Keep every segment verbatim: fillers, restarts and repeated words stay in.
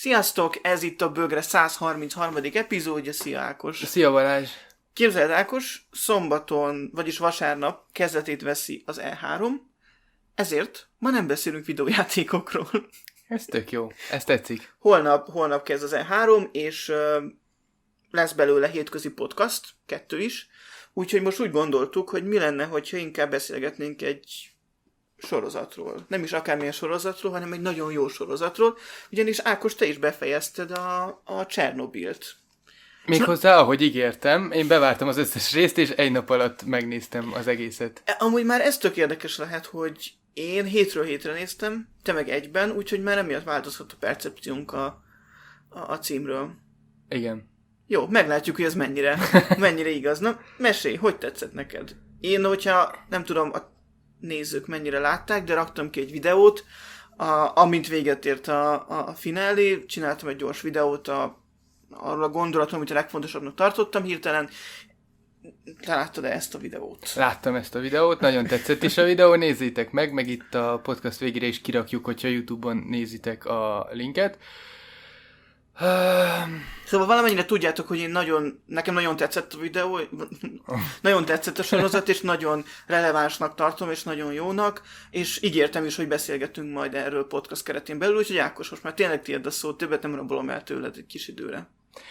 Sziasztok, ez itt a Bögre száz harmincharmadik epizódja, szia Ákos! Szia Balázs! Képzeld Ákos, szombaton, vagyis vasárnap kezdetét veszi az E három, ezért ma nem beszélünk videójátékokról. Ez tök jó, ez tetszik. Holnap, holnap kezd az E három, és uh, lesz belőle hétközi podcast, kettő is, úgyhogy most úgy gondoltuk, hogy mi lenne, hogyha inkább beszélgetnénk egy sorozatról. Nem is akármilyen sorozatról, hanem egy nagyon jó sorozatról, ugyanis Ákos, te is befejezted a, a Csernobilt. Méghozzá, ahogy ígértem, én bevártam az összes részt, és egy nap alatt megnéztem az egészet. Amúgy már ez tök érdekes lehet, hogy én hétről hétre néztem, te meg egyben, úgyhogy már emiatt változhat a percepciónk a, a, a címről. Igen. Jó, meglátjuk, hogy ez mennyire, mennyire igaz. Na, mesélj, hogy tetszett neked? Én, hogyha nem tudom, a nézők mennyire látták, de raktam ki egy videót, a, amint véget ért a, a finálé, csináltam egy gyors videót a, arról a gondolatom, amit a legfontosabbnak tartottam hirtelen. Te láttad-e ezt a videót? Láttam ezt a videót, nagyon tetszett is a videó, nézzétek meg, meg itt a podcast végére is kirakjuk, hogyha YouTube-on nézitek a linket. Szóval valamennyire tudjátok, hogy én nagyon, nekem nagyon tetszett a videó, nagyon tetszett a sorozat, és nagyon relevánsnak tartom, és nagyon jónak, és ígértem is, hogy beszélgetünk majd erről podcast keretén belül, úgyhogy Ákos, most már tényleg tiéd a szó, többet nem rabolom el tőled egy kis időre.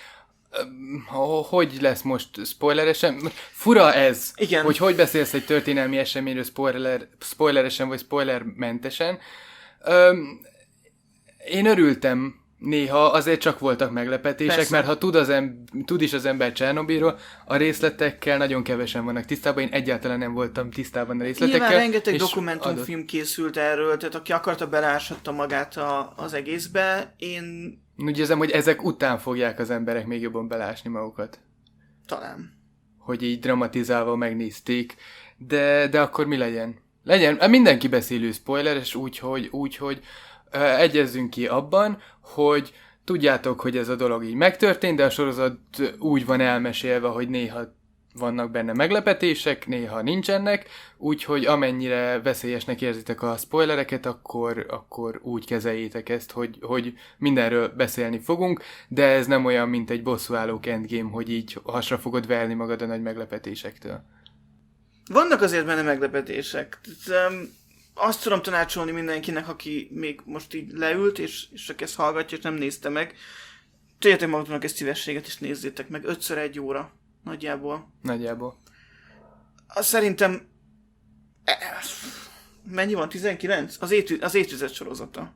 Hogy lesz most spoileresen? Fura ez, igen. Hogy hogy beszélsz egy történelmi eseményről spoiler, spoileresen vagy spoilermentesen. Öm, én örültem néha, azért csak voltak meglepetések, persze. Mert ha tud, az em- tud is az ember Csernobilról, a részletekkel nagyon kevesen vannak tisztában, én egyáltalán nem voltam tisztában a részletekkel. Nyilván rengeteg dokumentumfilm adott... készült erről, tehát aki akarta, beleáshatta magát a, az egészbe. Én... Úgy érzem, hogy ezek után fogják az emberek még jobban belásni magukat. Talán. Hogy így dramatizálva megnézték, de, de akkor mi legyen? Legyen, mindenki beszélő spoileres, úgyhogy úgy, hogy egyezzünk ki abban, hogy tudjátok, hogy ez a dolog így megtörtént, de a sorozat úgy van elmesélve, hogy néha vannak benne meglepetések, néha nincsenek, úgyhogy amennyire veszélyesnek érzitek a spoilereket, akkor, akkor úgy kezeljétek ezt, hogy, hogy mindenről beszélni fogunk, de ez nem olyan, mint egy bosszúállók endgame, hogy így hasra fogod verni magad a nagy meglepetésektől. Vannak azért benne meglepetések. Azt tudom tanácsolni mindenkinek, aki még most így leült, és, és csak ezt hallgatja, és nem nézte meg. Tegyetek magatoknak egy szívességet, és nézzétek meg. Ötször egy óra. Nagyjából. Nagyjából. Azt szerintem... Mennyi van? tizenkilenc? Az, évtized, az évtized sorozata.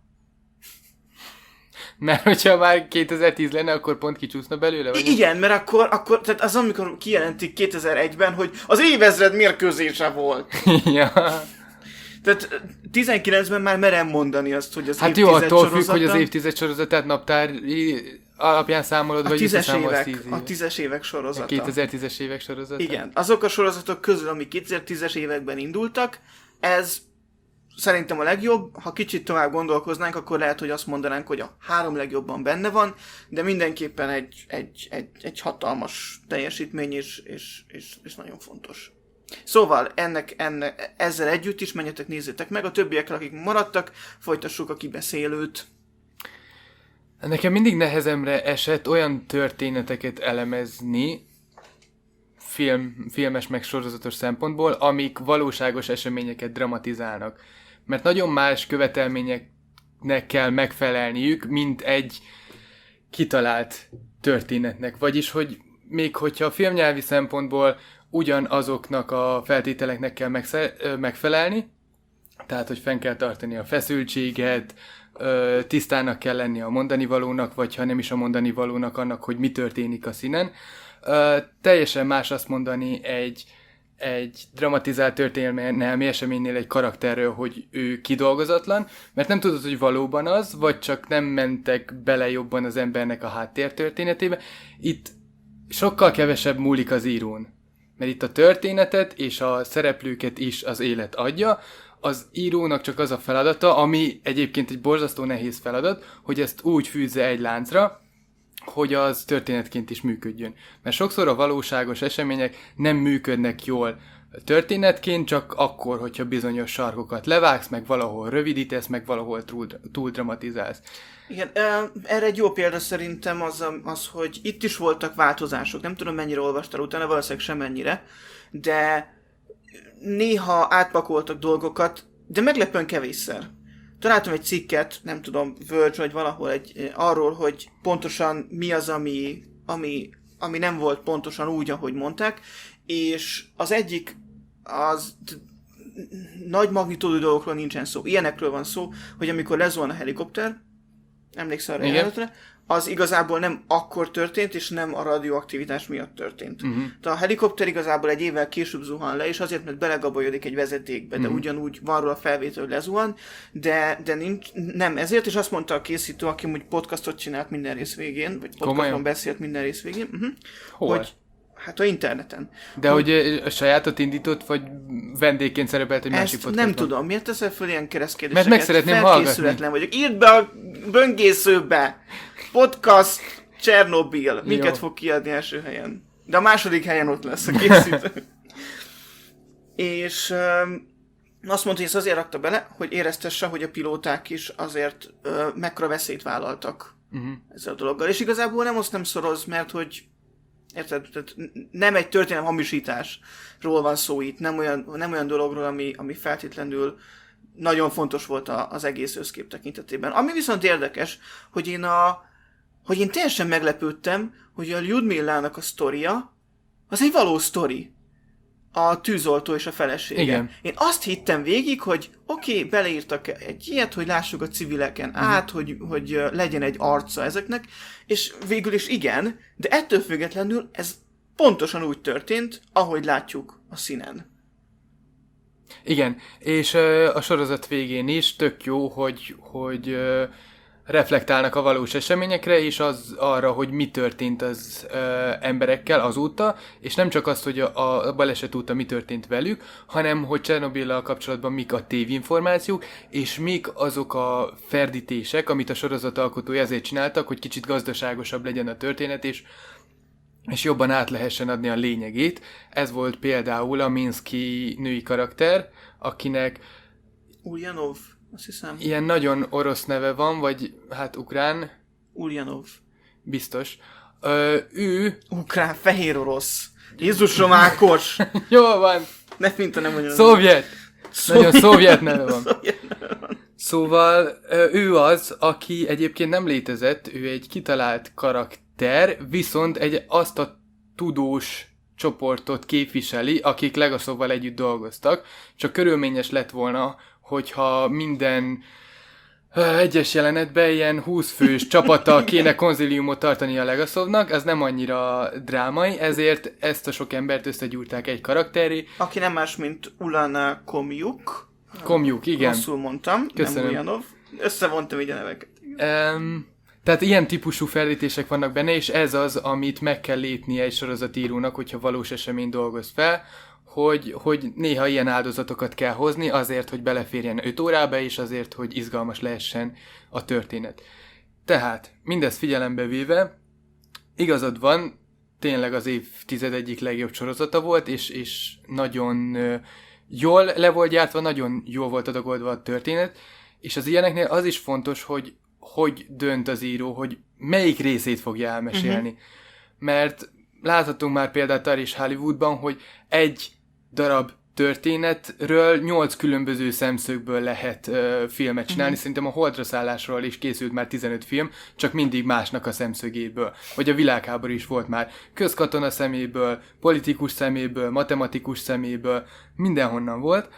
Mert hogyha már kétezer-tíz lenne, akkor pont kicsúszna belőle? Vagy? Igen, mert akkor, akkor tehát az, amikor kijelentik kétezer-egyben, hogy az évezred mérkőzése volt. Ja. Tehát tizenkilencben már merem mondani azt, hogy az hát évtized jó, attól sorozata... függ, hogy az évtized sorozatát naptári alapján számolod, a vagy visszaszámolsz tíz éve. A tízes évek sorozata. A kétezer-tízes évek sorozata. Igen. Azok a sorozatok közül, amik kétezer-tízes években indultak, ez szerintem a legjobb. Ha kicsit tovább gondolkoznánk, akkor lehet, hogy azt mondanánk, hogy a három legjobban benne van, de mindenképpen egy, egy, egy, egy hatalmas teljesítmény, és, és, és, és nagyon fontos. Szóval ennek, ennek, ezzel együtt is menjetek, nézzétek meg, a többiekkel, akik maradtak, folytassuk a kibeszélőt. Nekem mindig nehezemre esett olyan történeteket elemezni, film, filmes meg sorozatos szempontból, amik valóságos eseményeket dramatizálnak. Mert nagyon más követelményeknek kell megfelelniük, mint egy kitalált történetnek. Vagyis, hogy még hogyha a filmnyelvi szempontból ugyanazoknak a feltételeknek kell megfelelni, tehát, hogy fenn kell tartani a feszültséget, tisztának kell lenni a mondani valónak, vagy ha nem is a mondani valónak, annak, hogy mi történik a színen. Teljesen más azt mondani egy, egy dramatizált történelmi eseménynél egy karakterről, hogy ő kidolgozatlan, mert nem tudod, hogy valóban az, vagy csak nem mentek bele jobban az embernek a háttértörténetébe. Itt sokkal kevesebb múlik az írón. Mert itt a történetet és a szereplőket is az élet adja, az írónak csak az a feladata, ami egyébként egy borzasztó nehéz feladat, hogy ezt úgy fűzze egy láncra, hogy az történetként is működjön. Mert sokszor a valóságos események nem működnek jól történetként, csak akkor, hogyha bizonyos sarkokat levágsz, meg valahol rövidítesz, meg valahol túl, túl dramatizálsz. Igen, erre egy jó példa szerintem az, az, hogy itt is voltak változások. Nem tudom, mennyire olvastál utána, valószínűleg sem mennyire, de néha átpakoltak dolgokat, de meglepően kevésszer. Találtam egy cikket, nem tudom, Verge vagy valahol egy, arról, hogy pontosan mi az, ami, ami, ami nem volt pontosan úgy, ahogy mondták, és az egyik az nagy magnitódú dolgokról nincsen szó. Ilyenekről van szó, hogy amikor lezuhan a helikopter, emlékszel arra jelenetre, az igazából nem akkor történt, és nem a radioaktivitás miatt történt. Uh-huh. Tehát a helikopter igazából egy évvel később zuhan le, és azért, mert belegabolyodik egy vezetékbe, de uh-huh. ugyanúgy van róla felvétel, hogy lezuhan, de, de nincs, nem ezért, és azt mondta a készítő, aki úgy podcastot csinált minden rész végén, vagy podcaston beszélt minden rész végén, uh-huh, hogy hát a interneten. De hogy, hogy a sajátot indított, vagy vendégként szerepelt egy másik podcastban? Nem tudom. Miért teszel fel ilyen keresztkérdéseket? Mert meg szeretném hallgatni. Vagyok. Írd be a böngészőbe! Podcast Csernobil. Minket Jó. fog kiadni első helyen. De a második helyen ott lesz a készítő. És um, azt mondta, hogy ezt azért rakta bele, hogy éreztesse, hogy a pilóták is azért uh, mekkora veszélyt vállaltak uh-huh. ezzel a dologgal. És igazából nem azt nem szoroz, mert hogy érted? Tehát nem egy történelem hamisításról van szó itt, nem olyan, nem olyan dologról, ami, ami feltétlenül nagyon fontos volt a, az egész összkép tekintetében. Ami viszont érdekes, hogy én, a, hogy én teljesen meglepődtem, hogy a Lyudmillának a sztoria az egy valós sztori. A tűzoltó és a felesége. Igen. Én azt hittem végig, hogy oké, okay, beleírtak egy ilyet, hogy lássuk a civileken uh-huh. át, hogy, hogy legyen egy arca ezeknek, és végül is igen, de ettől függetlenül ez pontosan úgy történt, ahogy látjuk a színen. Igen, és uh, a sorozat végén is tök jó, hogy, hogy uh, reflektálnak a valós eseményekre, és az arra, hogy mi történt az ö, emberekkel azóta, és nem csak azt, hogy a, a baleset óta mi történt velük, hanem hogy Csernobillal kapcsolatban mik a tévinformációk, és mik azok a ferdítések, amit a sorozat alkotói ezért csináltak, hogy kicsit gazdaságosabb legyen a történet, és, és jobban át lehessen adni a lényegét. Ez volt például a Minsky női karakter, akinek Ulyanov. Azt hiszem. Ilyen nagyon orosz neve van, vagy hát ukrán. Ulyanov. Biztos. Ö, ő... Ukrán, fehér orosz. Jézusom Ákos! Jól van. Ne finta, nem mondjam. Szovjet! Szovjet. Nagyon szovjet neve van. Szovjet neve van. Szóval ő az, aki egyébként nem létezett, ő egy kitalált karakter, viszont egy azt a tudós csoportot képviseli, akik Legasovval együtt dolgoztak. Csak körülményes lett volna, hogyha minden uh, egyes jelenetben ilyen húsz fős csapattal kéne konziliumot tartani a Legasovnak, az nem annyira drámai, ezért ezt a sok embert összegyúrták egy karakteré. Aki nem más, mint Ulana Komjuk. Komjuk, igen. Rosszul mondtam, Köszönöm. nem Ulyanov. Összevontam így a neveket. Um, tehát ilyen típusú ferdítések vannak benne, és ez az, amit meg kell lépnie egy sorozatírónak, hogyha valós esemény dolgoz fel, Hogy, hogy néha ilyen áldozatokat kell hozni azért, hogy beleférjen öt órába, és azért, hogy izgalmas lehessen a történet. Tehát, mindezt figyelembe véve, igazad van, tényleg az évtized egyik legjobb sorozata volt, és, és nagyon uh, jól le volt gyártva, nagyon jól volt adagolva a történet, és az ilyeneknél az is fontos, hogy hogy dönt az író, hogy melyik részét fogja elmesélni. Uh-huh. Mert láthatunk már példát arra is Hollywoodban, hogy egy darab történetről nyolc különböző szemszögből lehet uh, filmet csinálni. Mm-hmm. Szerintem a Holdra szállásról is készült már tizenöt film, csak mindig másnak a szemszögéből. Vagy a világháború is volt már közkatona szeméből, politikus szeméből, matematikus szeméből, mindenhonnan volt.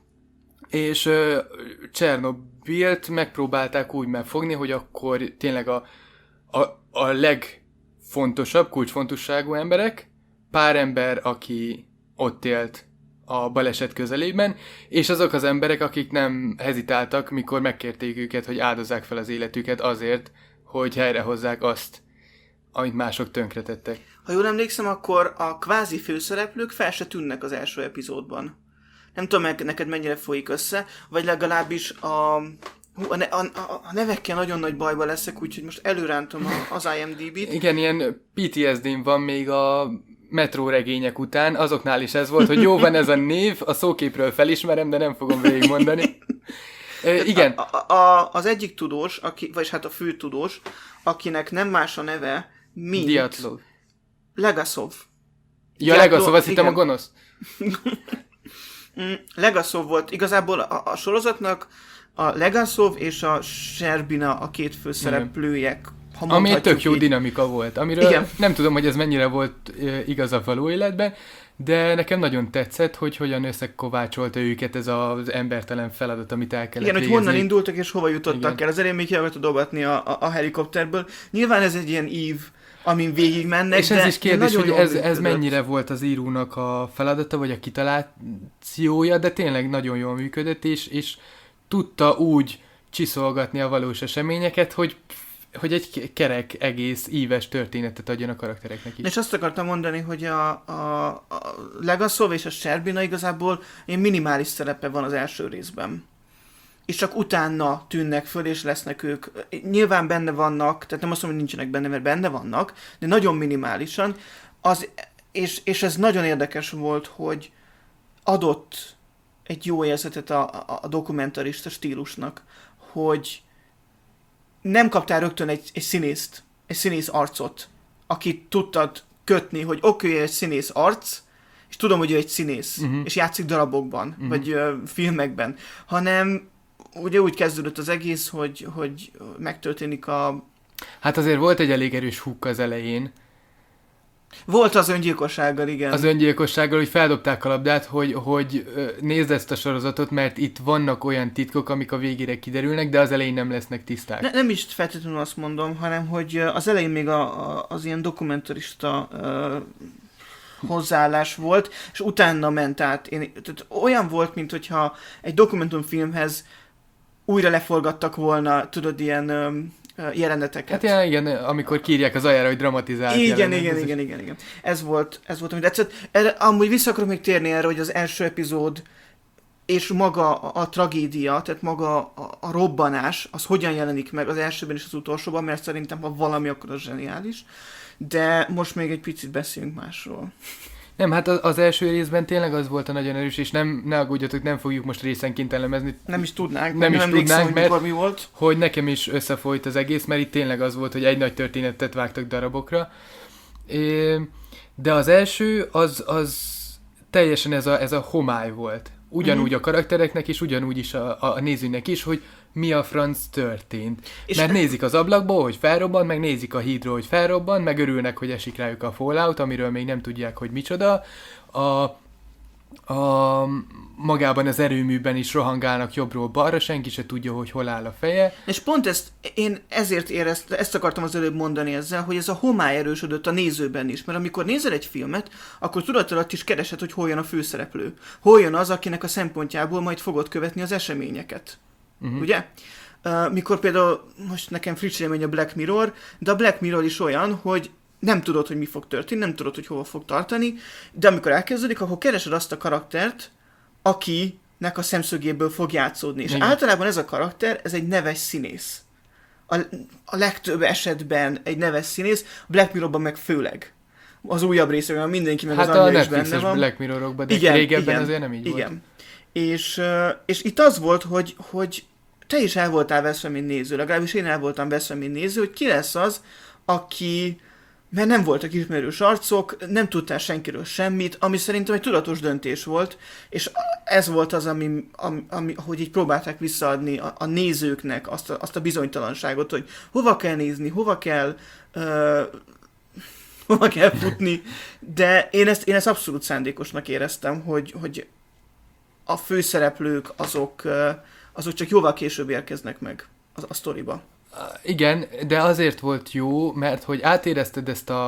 És uh, Csernobilt megpróbálták úgy megfogni, hogy akkor tényleg a, a, a legfontosabb, kulcsfontosságú emberek, pár ember, aki ott élt a baleset közelében, és azok az emberek, akik nem hezitáltak, mikor megkérték őket, hogy áldozzák fel az életüket azért, hogy helyrehozzák azt, amit mások tönkretettek. Ha jól emlékszem, akkor a kvázi főszereplők fel se tűnnek az első epizódban. Nem tudom, neked mennyire folyik össze, vagy legalábbis a, Hú, a, ne, a, a, a nevekkel nagyon nagy bajba leszek, úgyhogy most előrántom a, az IMDb-t. Igen, ilyen pé té es dén van még a Metro regények után, azoknál is ez volt, hogy jó, van ez a név, a szóképről felismerem, de nem fogom végigmondani. E, igen. A, a, az egyik tudós, aki, vagyis hát a fő tudós, akinek nem más a neve, mint... Dyatlov. Legasov. Ja, Legasov, azt hittem a gonosz. Legasov volt igazából a, a sorozatnak a Legasov és a Sherbina a két főszereplője. Ami egy tök jó így. dinamika volt, amiről Igen. nem tudom, hogy ez mennyire volt e, igaz a való életben, de nekem nagyon tetszett, hogy hogyan összekovácsolta őket ez az embertelen feladat, amit el kellett Igen, végezni. hogy honnan indultak és hova jutottak Igen. el. Az elején még ki akarta dobhatni a, a, a helikopterből. Nyilván ez egy ilyen ív, amin végig mennek, és ez de is kérdés, hogy ez, ez működött. mennyire volt az írónak a feladata, vagy a kitalációja, de tényleg nagyon jól működött, és, és tudta úgy csiszolgatni a valós eseményeket, hogy hogy egy kerek, egész, íves történetet adjon a karaktereknek is. És azt akartam mondani, hogy a, a, a Legasov és a Sherbina igazából ilyen minimális szerepe van az első részben. És csak utána tűnnek föl, és lesznek ők. Nyilván benne vannak, tehát nem azt mondom, hogy nincsenek benne, mert benne vannak, de nagyon minimálisan. Az, és, és ez nagyon érdekes volt, hogy adott egy jó érzetet a, a, a dokumentarista stílusnak, hogy nem kaptál rögtön egy, egy színészt, egy színész arcot, akit tudtad kötni, hogy oké, okay, egy színész arc, és tudom, hogy ő egy színész, uh-huh. és játszik darabokban, uh-huh. vagy uh, filmekben, hanem ugye úgy kezdődött az egész, hogy, hogy megtörténik a... Hát azért volt egy elég erős húk az elején. Volt az öngyilkossággal, igen. Az öngyilkossággal, hogy feldobták a labdát, hogy, hogy nézd ezt a sorozatot, mert itt vannak olyan titkok, amik a végére kiderülnek, de az elején nem lesznek tiszták. Ne, nem is feltétlenül azt mondom, hanem hogy az elején még a, a, az ilyen dokumentarista uh, hozzáállás volt, és utána ment át. Én, tehát olyan volt, mint hogyha egy dokumentumfilmhez újra leforgattak volna, tudod, ilyen um, jeleneteket. Hát ja, igen, amikor kírják az ajára, hogy dramatizált igen, jelenet. igen, igen, igen, igen. Ez volt, ez volt, amit tetszett. Erre, amúgy vissza akarok még térni erre, hogy az első epizód és maga a, a tragédia, tehát maga a, a robbanás, az hogyan jelenik meg az elsőben és az utolsóban, mert szerintem, ha valami, akkor az zseniális. De most még egy picit beszéljünk másról. Nem, hát az első részben tényleg az volt a nagyon erős, és nem, ne aggódjatok, nem fogjuk most részenként elemezni. Nem is tudnánk, nem, nem is tudnánk, hogy mert mikor mi volt. hogy nekem is összefolyt az egész, mert itt tényleg az volt, hogy egy nagy történetet vágtak darabokra. É, de az első, az, az teljesen ez a, ez a homály volt. Ugyanúgy mm-hmm. a karaktereknek is, ugyanúgy is a, a nézőnek is, hogy mi a franc történt. És mert nézik az ablakból, hogy felrobban, meg nézik a hídról, hogy felrobban, meg örülnek, hogy esik rájuk a fallout, amiről még nem tudják, hogy micsoda. A, a magában az erőműben is rohangálnak jobbról balra, senki se tudja, hogy hol áll a feje. És pont ezt, én ezért éreztem, ezt akartam az előbb mondani ezzel, hogy ez a homály erősödött a nézőben is, mert amikor nézel egy filmet, akkor tudatalatt is keresed, hogy hol jön a főszereplő. Hol jön az, akinek a szempontjából majd fogod követni az eseményeket. Uh-huh. Ugye? Uh, mikor például, most nekem friss élmény a Black Mirror, de a Black Mirror is olyan, hogy nem tudod, hogy mi fog történni, nem tudod, hogy hova fog tartani, de amikor elkezdődik, akkor keresed azt a karaktert, akinek a szemszögéből fog játszódni. És igen. általában ez a karakter, ez egy neves színész. A, a legtöbb esetben egy neves színész, a Black Mirrorban meg főleg. Az újabb részekben mindenki meg hát az anyja a is benne van. Black Mirrorokban, de igen, régebben igen, azért nem így igen. volt. És, és itt az volt, hogy, hogy te is el voltál veszve, mint néző, legalábbis én el voltam veszve, mint néző, hogy ki lesz az, aki, mert nem voltak ismerős arcok, nem tudtál senkiről semmit, ami szerintem egy tudatos döntés volt, és ez volt az, ami, ami, ami hogy így próbálták visszaadni a, a nézőknek azt a, azt a bizonytalanságot, hogy hova kell nézni, hova kell uh, hova kell futni, de én ezt, én ezt abszolút szándékosnak éreztem, hogy, hogy a főszereplők azok, azok csak jóval később érkeznek meg a, a sztoriba. Igen, de azért volt jó, mert hogy átérezted ezt a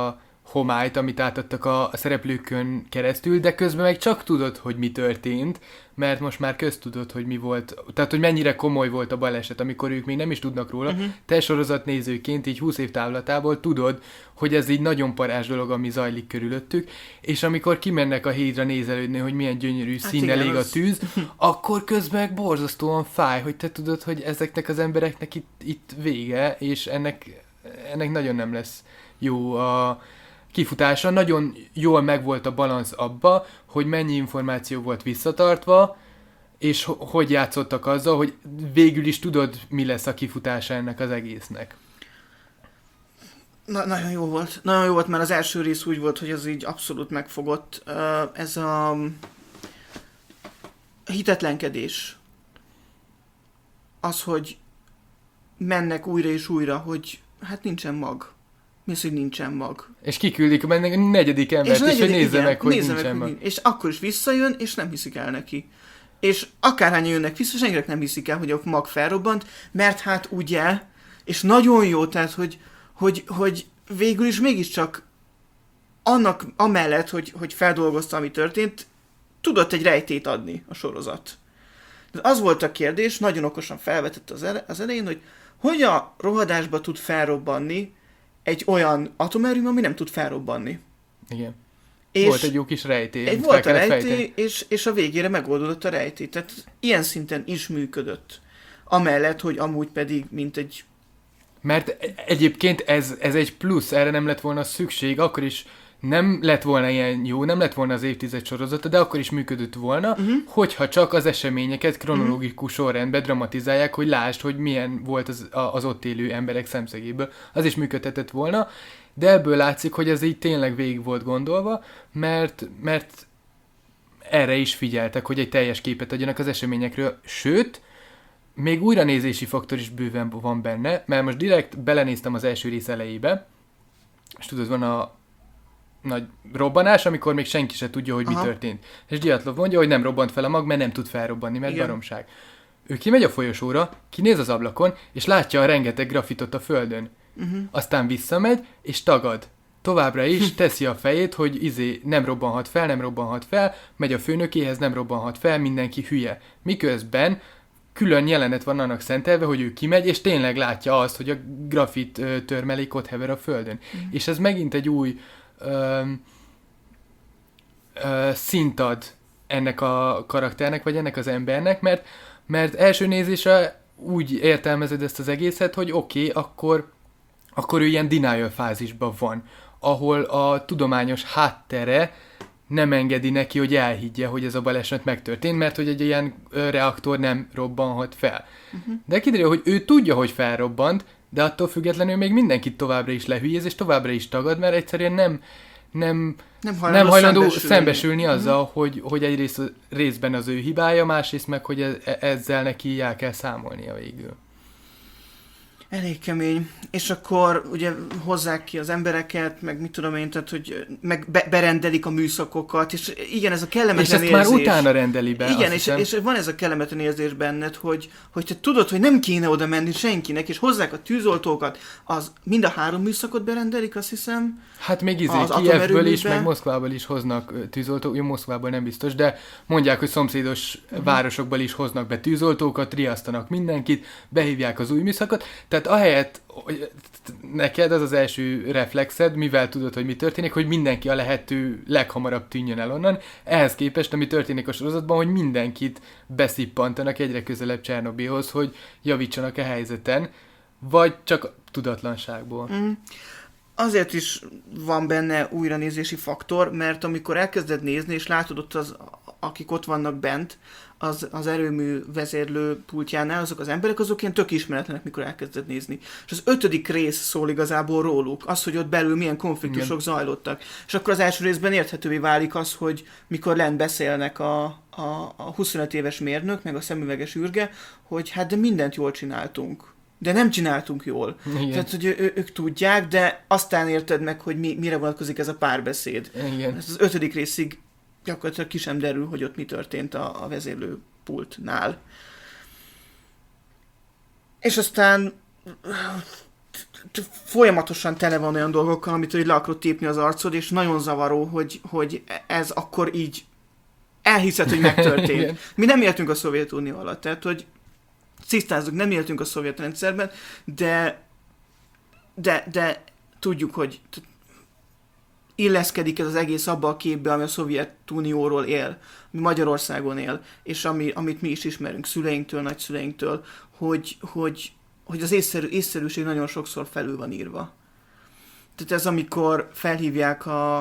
homályt, amit átadtak a, a szereplőkön keresztül, de közben meg csak tudod, hogy mi történt, mert most már köztudod, hogy mi volt, tehát hogy mennyire komoly volt a baleset, amikor ők még nem is tudnak róla. Uh-huh. Te sorozatnézőként így húsz év távlatából tudod, hogy ez így nagyon parázs dolog, ami zajlik körülöttük, és amikor kimennek a hídra nézelődni, hogy milyen gyönyörű hát színnel ég a tűz, akkor közben meg borzasztóan fáj, hogy te tudod, hogy ezeknek az embereknek itt, itt vége, és ennek, ennek nagyon nem lesz jó a kifutása. Nagyon jól megvolt a balansz abba, hogy mennyi információ volt visszatartva, és ho- hogy játszottak azzal, hogy végül is tudod, mi lesz a kifutása ennek az egésznek. Na, nagyon jó volt. Nagyon jó volt, mert az első rész úgy volt, hogy az így abszolút megfogott. Ez a hitetlenkedés. Az, hogy mennek újra és újra, hogy hát nincsen mag. Mi az, hogy nincsen mag? És kiküldik benne a negyedik embert, és, a negyedik, és hogy nézze igen, meg, hogy nézze nincsen meg, mag. És akkor is visszajön, és nem hiszik el neki. És akárhányan jönnek vissza, senkinek nem hiszik el, hogy a mag felrobbant, mert hát ugye, és nagyon jó, tehát, hogy, hogy, hogy végül is mégiscsak annak, amellett, hogy, hogy feldolgozta, ami történt, tudott egy rejtét adni a sorozat. De az volt a kérdés, nagyon okosan felvetett az, ele- az elején, hogy hogy a rohadásba tud felrobbanni egy olyan atomerőm, ami nem tud felrobbanni. Igen. És volt egy jó kis rejtély. Egy volt a rejtély, és, és a végére megoldódott a rejtély. Tehát ilyen szinten is működött. Amellett, hogy amúgy pedig, mint egy... Mert egyébként ez, ez egy plusz, erre nem lett volna szükség, akkor is nem lett volna ilyen jó, nem lett volna az évtized sorozata, de akkor is működött volna, uh-huh. hogyha csak az eseményeket kronológikus uh-huh. sorrendben dramatizálják, hogy lásd, hogy milyen volt az, az ott élő emberek szemszögéből. Az is működhetett volna, de ebből látszik, hogy ez így tényleg végig volt gondolva, mert, mert erre is figyeltek, hogy egy teljes képet adjanak az eseményekről, sőt, még újranézési faktor is bőven van benne, mert most direkt belenéztem az első rész elejébe, és tudod, van a nagy robbanás, amikor még senki se tudja, hogy Aha. mi történt. És Dyatlov mondja, hogy nem robbant fel a mag, mert nem tud felrobbanni, mert Igen. baromság. Ő kimegy a folyosóra, kinéz az ablakon, és látja a rengeteg grafitot a földön. Uh-huh. Aztán visszamegy, és tagad. Továbbra is teszi a fejét, hogy izé nem robbanhat fel, nem robbanhat fel, megy a főnökéhez, nem robbanhat fel, mindenki hülye. Miközben külön jelenet van annak szentelve, hogy ő kimegy, és tényleg látja azt, hogy a grafit ö, törmelék ott hever a földön. Uh-huh. És ez megint egy új ö, ö, szint ad ennek a karakternek, vagy ennek az embernek, mert, mert első nézésre úgy értelmezed ezt az egészet, hogy oké, okay, akkor, akkor ő ilyen denial fázisban van, ahol a tudományos háttere nem engedi neki, hogy elhiggye, hogy ez a baleset megtörtént, mert hogy egy ilyen reaktor nem robbanhat fel. Uh-huh. De kiderül, hogy ő tudja, hogy felrobbant, de attól függetlenül még mindenkit továbbra is lehülyéz, és továbbra is tagad, mert egyszerűen nem, nem, nem hajlandó, nem hajlandó szembesülni, szembesülni azzal, uh-huh. hogy, hogy egyrészt részben az ő hibája, másrészt meg, hogy e- ezzel neki el kell számolnia végül. Elég kemény. És akkor ugye hozzák ki az embereket, meg mit tudom én, tehát, hogy meg be- berendelik a műszakokat, és igen, ez a kellemetlen érzés. És ezt már utána rendeli be. Igen, és, és van ez a kellemetlen érzés benned, hogy, hogy te tudod, hogy nem kéne oda menni senkinek, és hozzák a tűzoltókat, az mind a három műszakot berendelik, azt hiszem. Hát még izé, Kijevből is, meg Moszkvából is hoznak tűzoltók, jó, Moszkvából nem biztos, de mondják, hogy szomszédos uh-huh. városokból is hoznak be tűzoltókat, riasztanak mindenkit, behívják az új műszakot. Tehát ahelyett, hogy neked az az első reflexed, mivel tudod, hogy mi történik, hogy mindenki a lehető leghamarabb tűnjön el onnan. Ehhez képest, ami történik a sorozatban, hogy mindenkit beszippantanak egyre közelebb Csernobilhoz, hogy javítsanak a helyzeten, vagy csak tudatlanságból. Mm. Azért is van benne újranézési faktor, mert amikor elkezded nézni, és látod ott az, akik ott vannak bent, az, az erőmű vezérlő pultjánál, azok az emberek, azok ilyen tök ismeretlenek, mikor elkezded nézni. És az ötödik rész szól igazából róluk, az, hogy ott belül milyen konfliktusok Igen. zajlottak. És akkor az első részben érthetővé válik az, hogy mikor lent beszélnek a, a, a huszonöt éves mérnök, meg a szemüveges űrge, hogy hát de mindent jól csináltunk. De nem csináltunk jól. Igen. Tehát, hogy ő, ők tudják, de aztán érted meg, hogy mi, mire vonatkozik ez a párbeszéd. Igen. Ez az ötödik részig gyakorlatilag ki sem derül, hogy ott mi történt a, a vezérlő pultnál. És aztán folyamatosan tele van olyan dolgokkal, amit így le akarod tépni az arcod, és nagyon zavaró, hogy, hogy ez akkor így elhiszed, hogy megtörtént. Mi nem éltünk a Szovjetunió alatt, tehát, hogy tisztázzuk, nem éltünk a szovjet rendszerben, de, de, de tudjuk, hogy illeszkedik ez az egész abba a képbe, ami a Szovjetunióról él, ami Magyarországon él, és ami, amit mi is ismerünk szüleinktől, nagyszüleinktől, hogy, hogy, hogy az észszerű, észszerűség nagyon sokszor felül van írva. Tehát ez amikor felhívják a,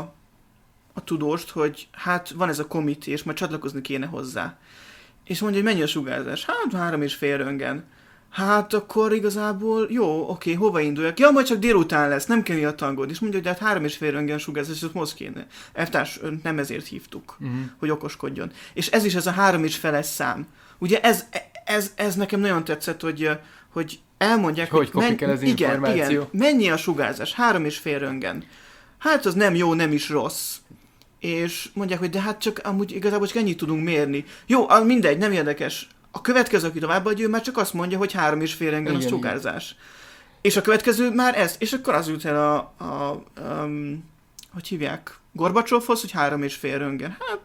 a tudóst, hogy hát van ez a komité, és majd csatlakozni kéne hozzá. És mondja, hogy mennyi a sugárzás? Hát három és fél röntgen. Hát akkor igazából jó, oké, hova induljak? Ja, majd csak délután lesz, nem kell miatt aggódni. És mondja, hogy de hát három és fél röntgen sugárzás, ez most kéne. Elvtárs, nem ezért hívtuk, uh-huh. hogy okoskodjon. És ez is ez a három és feles szám. Ugye ez, ez, ez nekem nagyon tetszett, hogy, hogy elmondják, hogy, hogy men- el az igen, információ. igen, mennyi a sugárzás? Három és fél röntgen. Hát az nem jó, nem is rossz. És mondják, hogy de hát csak amúgy igazából csak ennyit tudunk mérni. Jó, mindegy, nem érdekes. A következő, aki továbbadja, ő már csak azt mondja, hogy három és fél röntgen a sugárzás. Igen. És a következő már ez, és akkor az jut el a, a, a um, hogy hívják, Gorbacsovhoz, hogy három és fél röntgen. Hát,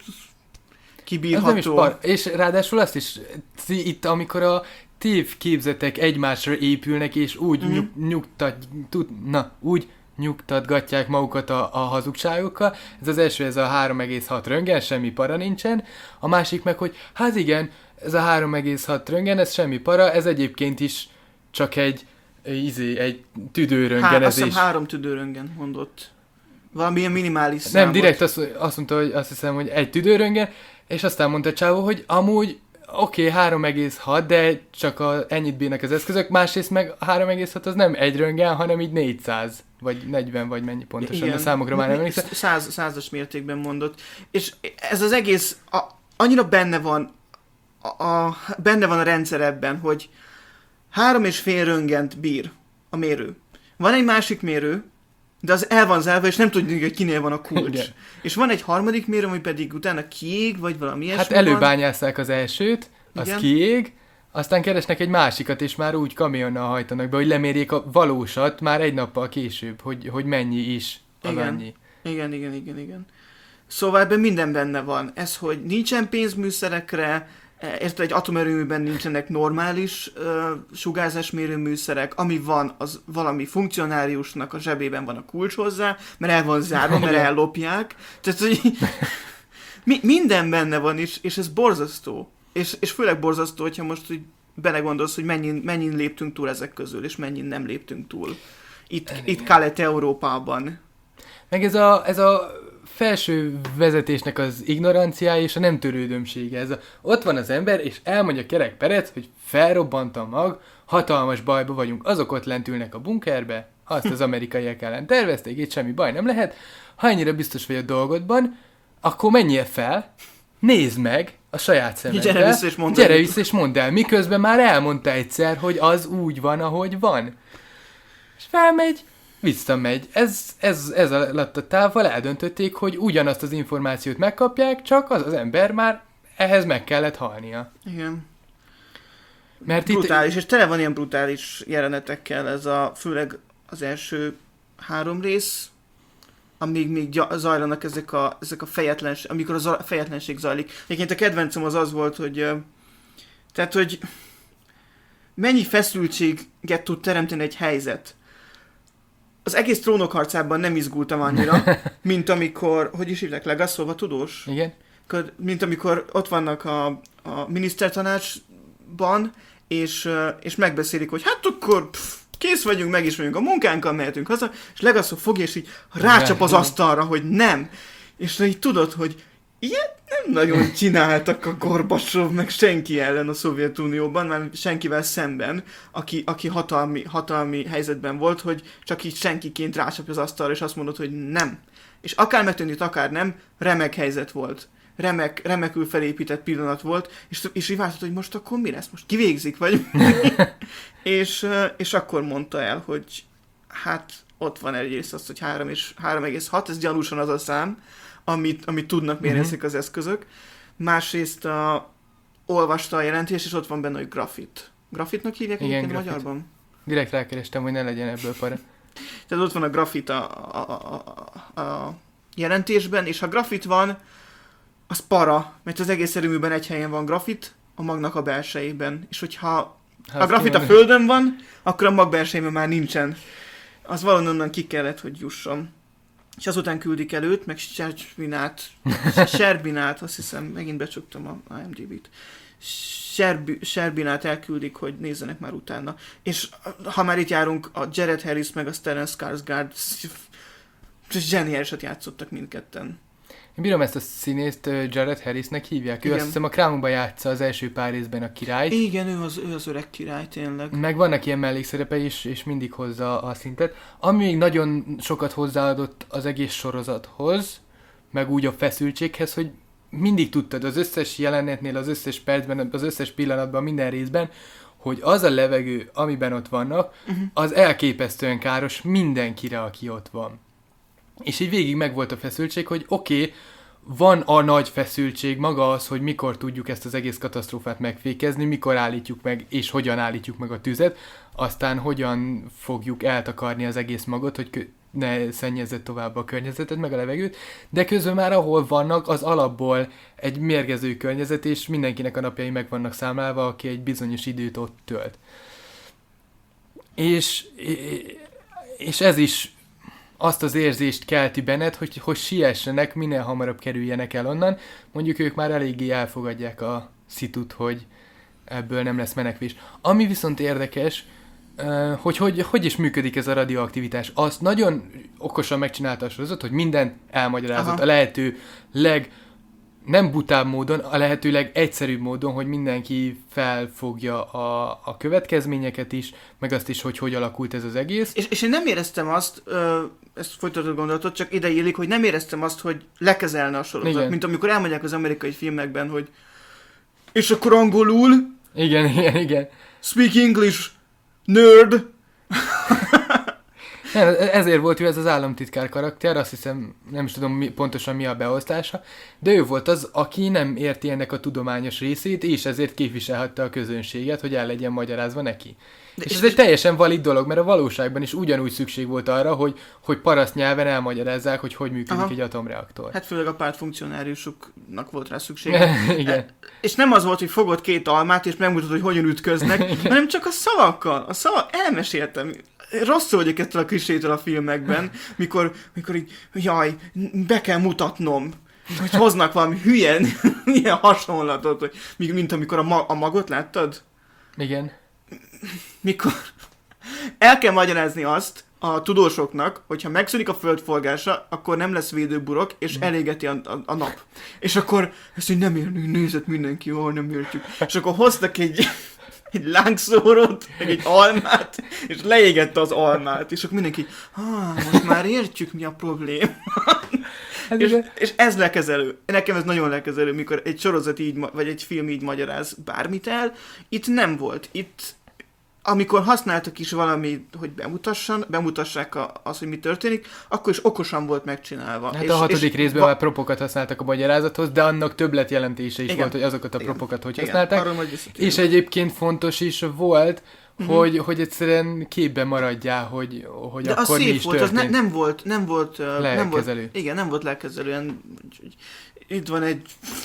kibírható. Par- és ráadásul azt is, itt amikor a tévképzetek egymásra épülnek, és úgy mm-hmm. nyug, nyugtat, tud, na, úgy nyugtatgatják magukat a, a hazugságokkal. Ez az első, ez a három egész hat röntgen, semmi para nincsen. A másik meg, hogy hát igen, ez a három egész hat röntgen, ez semmi para, ez egyébként is csak egy, izé, egy tüdőröntgen. Há, azt hiszem három tüdőröntgen mondott. Valamilyen minimális számot. Nem, direkt azt, azt mondta, hogy azt hiszem, hogy egy tüdőröntgen, és aztán mondta Csávó, hogy amúgy oké, okay, három egész hat, de csak a, ennyit bírnak az eszközök, másrészt meg három egész hat az nem egy röntgen, hanem így négyszáz, vagy negyven, vagy mennyi pontosan, igen, a számokra már nem emlékszem. Száz, százas mértékben mondott. És ez az egész a, annyira benne van a, a, benne van a rendszer ebben, hogy három és fél röntgent bír a mérő. Van egy másik mérő, de az el van zárva, és nem tudjuk, hogy kinél van a kulcs. Igen. És van egy harmadik mérő, ami pedig utána kiég, vagy valami ilyesmi. Hát előbányásszák az elsőt, az igen. kiég, aztán keresnek egy másikat, és már úgy kamionnal hajtanak be, hogy lemérjék a valósat már egy nappal később, hogy, hogy mennyi is az igen. annyi. Igen, igen, igen, igen. Szóval ebben minden benne van. Ez, hogy nincsen pénzműszerekre, érted, egy atomerőműben nincsenek normális uh, sugárzásmérő műszerek, ami van, az valami funkcionáriusnak a zsebében van a kulcs hozzá, mert el van zárva, mert ellopják. Tehát, hogy mi, minden benne van is, és ez borzasztó. És, és főleg borzasztó, hogyha most úgy belegondolsz, hogy mennyin, mennyin léptünk túl ezek közül, és mennyin nem léptünk túl. Itt, itt Kelet-Európában. Meg ez a, ez a felső vezetésnek az ignoranciája és a nem törődömsége. Ez a, ott van az ember, és elmondja Kerek Perec, hogy felrobbant a mag, hatalmas bajba vagyunk, azok ott lent ülnek a bunkerbe, azt az amerikaiak ellen tervezték, itt semmi baj nem lehet. Ha ennyire biztos vagy a dolgodban, akkor menjél fel, nézd meg a saját szemedbe. Gyere vissza és mondd Gyere vissza és mondd el, miközben már elmondta egyszer, hogy az úgy van, ahogy van. És felmegy, visszamegy. Ez, ez, ez alatt a távval eldöntötték, hogy ugyanazt az információt megkapják, csak az az ember már ehhez meg kellett halnia. Igen. Mert brutális, itt... és tele van ilyen brutális jelenetekkel, ez a, főleg az első három rész, amíg még zajlanak ezek a, ezek a fejetlenség, amikor a za- fejetlenség zajlik. Egyébként a kedvencem az az volt, hogy tehát, hogy mennyi feszültséget tud teremteni egy helyzet. Az egész Trónok harcában nem izgultam annyira, mint amikor, hogy is hívják, Legaszolva tudós? Igen. Mint amikor ott vannak a, a minisztertanácsban, és, és megbeszélik, hogy hát akkor pff, kész vagyunk, meg is vagyunk a munkánkkal, mehetünk haza, és Legaszol fogja, és így rácsap az asztalra, hogy nem. És így tudod, hogy ilyet nem nagyon csináltak a Gorbacsov, meg senki ellen a Szovjetunióban, már senkivel szemben, aki, aki hatalmi, hatalmi helyzetben volt, hogy csak így senkiként rácsapja az asztalra, és azt mondod, hogy nem. És akár megtűnik, akár nem, remek helyzet volt. Remek, remekül felépített pillanat volt, és, és így vártad, hogy most akkor mi lesz? Most kivégzik, vagy? és, és akkor mondta el, hogy hát ott van egyrészt az, hogy három egész hat, ez gyanúsan az a szám, amit, amit tudnak mérni uh-huh. az eszközök. Másrészt a, olvasta a jelentést, és ott van benne, hogy grafit. Grafitnak hívják egyébként magyarban? Direkt rákerestem, hogy ne legyen ebből para. Tehát ott van a grafit a, a, a, a jelentésben, és ha grafit van, az para, mert az egész erőműben egy helyen van grafit, a magnak a belsejében. És hogyha hát a grafit a földön van, akkor a mag belsejében már nincsen. Az valahonnan ki kellett, hogy jusson. És azután küldik el őt, meg Serbinát, Serbinát, azt hiszem, megint becsuktam a I M D B-t. Serbi, Serbinát elküldik, hogy nézzenek már utána. És ha már itt járunk, a Jared Harris meg a Stellan Skarsgård zseniálisat játszottak mindketten. Én bírom ezt a színészt, Jared Harrisnek hívják. Ő Igen. azt hiszem a Crownban játsza az első pár részben a királyt. Igen, ő az, ő az öreg király, tényleg. Meg vannak ilyen mellékszerepe is, és mindig hozza a szintet. Ami még nagyon sokat hozzáadott az egész sorozathoz, meg úgy a feszültséghez, hogy mindig tudtad az összes jelenetnél, az összes percben, az összes pillanatban, minden részben, hogy az a levegő, amiben ott vannak, uh-huh. az elképesztően káros mindenkire, aki ott van. És így végig megvolt a feszültség, hogy oké, okay, van a nagy feszültség, maga az, hogy mikor tudjuk ezt az egész katasztrófát megfékezni, mikor állítjuk meg, és hogyan állítjuk meg a tüzet, aztán hogyan fogjuk eltakarni az egész magot, hogy ne szennyezze tovább a környezetet, meg a levegőt, de közben már ahol vannak, az alapból egy mérgező környezet, és mindenkinek a napjai meg vannak számlálva, aki egy bizonyos időt ott tölt. És, és ez is azt az érzést kelti benned, hogy, hogy siessenek, minél hamarabb kerüljenek el onnan. Mondjuk ők már eléggé elfogadják a szitut, hogy ebből nem lesz menekvés. Ami viszont érdekes, hogy hogy, hogy is működik ez a radioaktivitás. Azt nagyon okosan megcsinálta a sorozat, hogy minden elmagyarázott. Aha. A lehető leg nem butább módon, a lehető legegyszerűbb módon, hogy mindenki felfogja a, a következményeket is, meg azt is, hogy hogy alakult ez az egész. És, és én nem éreztem azt, ö, ezt folytatott gondolatot, csak ide illik, hogy nem éreztem azt, hogy lekezelne a sorozat. Igen. Mint amikor elmondják az amerikai filmekben, hogy és akkor angolul? Igen, igen, igen. Speak English, nerd! Nem, ezért volt ő ez az államtitkár karakter, azt hiszem, nem is tudom mi, pontosan mi a beosztása, de ő volt az, aki nem érti ennek a tudományos részét, és ezért képviselhette a közönséget, hogy el legyen magyarázva neki. De és ez egy teljesen valid dolog, mert a valóságban is ugyanúgy szükség volt arra, hogy, hogy paraszt nyelven elmagyarázzák, hogy hogy működik Aha. egy atomreaktor. Hát főleg a pártfunkcionáriusoknak volt rá szüksége. Igen. És nem az volt, hogy fogod két almát, és megmutatod, hogy hogyan ütköznek, hanem csak a szavakkal. A szavak, elmeséltem. Rosszul vagyok ettől a klisétől a filmekben, mikor, mikor így, jaj, be kell mutatnom, hogy hoznak valami hülyen, ilyen hasonlatot, hogy, mint amikor a, ma- a magot láttad? Igen. Mikor el kell magyarázni azt a tudósoknak, hogyha megszűnik a föld forgása, akkor nem lesz védőburok, és mm. elégeti a, a, a nap. És akkor ezt így nem érnünk, nézett mindenki, ó, nem értjük. És akkor hoztak egy... egy lángszórót, meg egy almát, és leégette az almát, és akkor mindenki, ah, most már értjük, mi a probléma. és, és ez lekezelő. Nekem ez nagyon lekezelő, mikor egy sorozat így, vagy egy film így magyaráz bármit el. Itt nem volt. Itt, amikor használtak is valami, hogy bemutassan, bemutassák a, az, hogy mi történik, akkor is okosan volt megcsinálva. Hát és, a hatodik és részben va- már propokat használtak a magyarázathoz, de annak többlet jelentése is igen. volt, hogy azokat a igen. propokat hogy igen. használták. Arról majd és egyébként fontos is volt, uh-huh. hogy, hogy egyszerűen képben maradjál, hogy, hogy de akkor az mi is volt, történt. Az ne, nem volt, nem volt, nem volt, lelkezelő. Igen, nem volt lelkezelően. Itt van egy,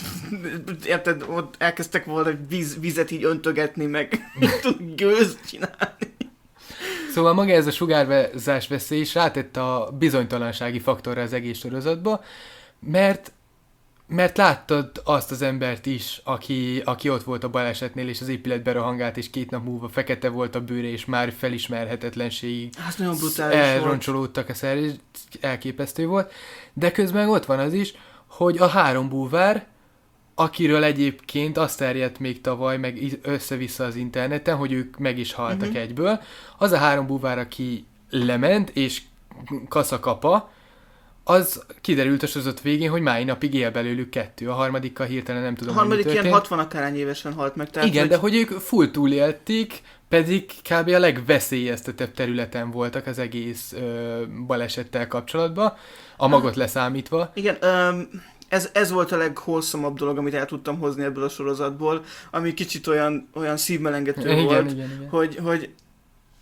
érted, ott elkezdtek volna víz, vizet így öntögetni, meg gőzt csinálni. Szóval maga ez a sugárzás veszély is rátett a bizonytalansági faktorra az egész sorozatba, mert, mert láttad azt az embert is, aki, aki ott volt a balesetnél, és az épületbe rohangált, és két nap múlva fekete volt a bőre, és már felismerhetetlenségig Ez nagyon brutális elroncsolódtak a szerv, elképesztő volt. De közben ott van az is, hogy a három búvár, akiről egyébként azt terjedt még tavaly, meg össze-vissza az interneten, hogy ők meg is haltak uh-huh. egyből. Az a három búvár, aki lement, és kaszakapa, az kiderült a sorozat végén, hogy máj napig él belőlük kettő. A harmadikkal hirtelen nem tudom, a harmadik hogy mi ilyen hatvan akárhány évesen halt meg. Tehát igen, hogy... de hogy ők full túlélték, pedig kb. A legveszélyeztetebb területen voltak az egész ö, balesettel kapcsolatban, a magot leszámítva. Igen, um... Ez, ez volt a legholszomabb dolog, amit el tudtam hozni ebből a sorozatból, ami kicsit olyan, olyan szívmelengető igen, volt, igen, igen. Hogy, hogy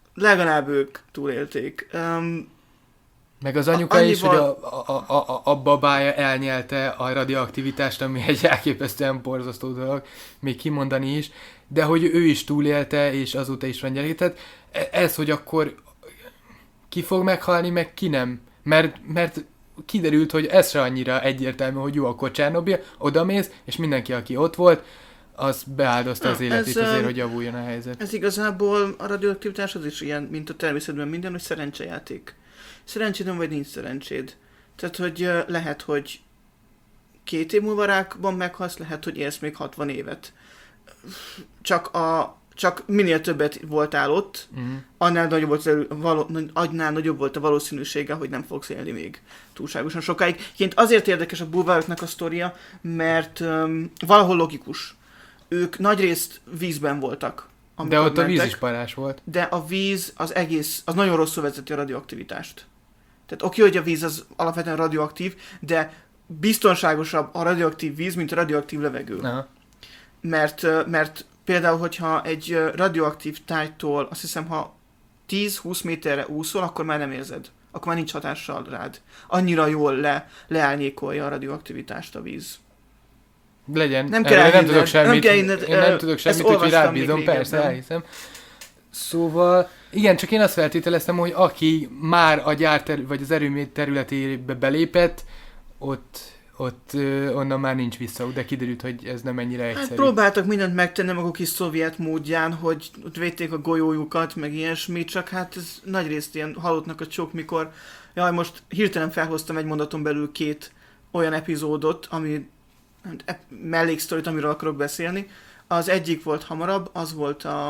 legalább ők túlélték. Um, Meg az anyuka annyival... is, hogy a, a, a, a, a babája elnyelte a radioaktivitást, ami egy elképesztően borzasztó dolog, még kimondani is, de hogy ő is túlélte, és azóta is van gyerek. Tehát ez, hogy akkor ki fog meghalni, meg ki nem. Mert, mert kiderült, hogy ez se annyira egyértelmű, hogy jó, akkor Csernobil, odamész, és mindenki, aki ott volt, az beáldozta az életét ez, azért, hogy javuljon a helyzet. Ez igazából a radioaktivitás az is ilyen, mint a természetben minden, hogy szerencsejáték. Szerencséd van, vagy nincs szerencséd. Tehát, hogy lehet, hogy két év múlva rákban meghalsz, lehet, hogy élsz még hatvan évet. Csak, a, csak minél többet voltál ott, uh-huh. annál, nagyobb volt az, való, annál nagyobb volt a valószínűsége, hogy nem fogsz élni még túlságosan sokáig. Ként azért érdekes a bulvároknak a sztoria, mert um, valahol logikus. Ők nagyrészt vízben voltak. De ott mentek, a víz is parás volt. De a víz az egész, az nagyon rosszul vezeti a radioaktivitást. Tehát oké, hogy a víz az alapvetően radioaktív, de biztonságosabb a radioaktív víz, mint a radioaktív levegő. Aha. Mert, mert például, hogyha egy radioaktív tárgytól, azt hiszem, ha tíz-húsz méterre úszol, akkor már nem érzed. Akkor már nincs hatással rád. Annyira jól le, leárnyékolja a radioaktivitást a víz. Legyen. Nem kell nem elhinned, tudok semmit. nem kell elhinned, én nem tudok semmit, úgyhogy rád bízom, persze, elhiszem. Szóval, igen, csak én azt feltételeztem, hogy aki már a gyárterület, vagy az erőmű területébe belépett, ott, ott ö, onnan már nincs vissza, de kiderült, hogy ez nem ennyire egyszerű. Hát próbáltak mindent megtenni maguk kis szovjet módján, hogy ott védték a golyójukat, meg ilyesmi, csak hát ez nagyrészt ilyen halottnak a csok, mikor, jaj, most hirtelen felhoztam egy mondaton belül két olyan epizódot, ami melléksztorit, amiről akarok beszélni. Az egyik volt hamarabb, az volt a,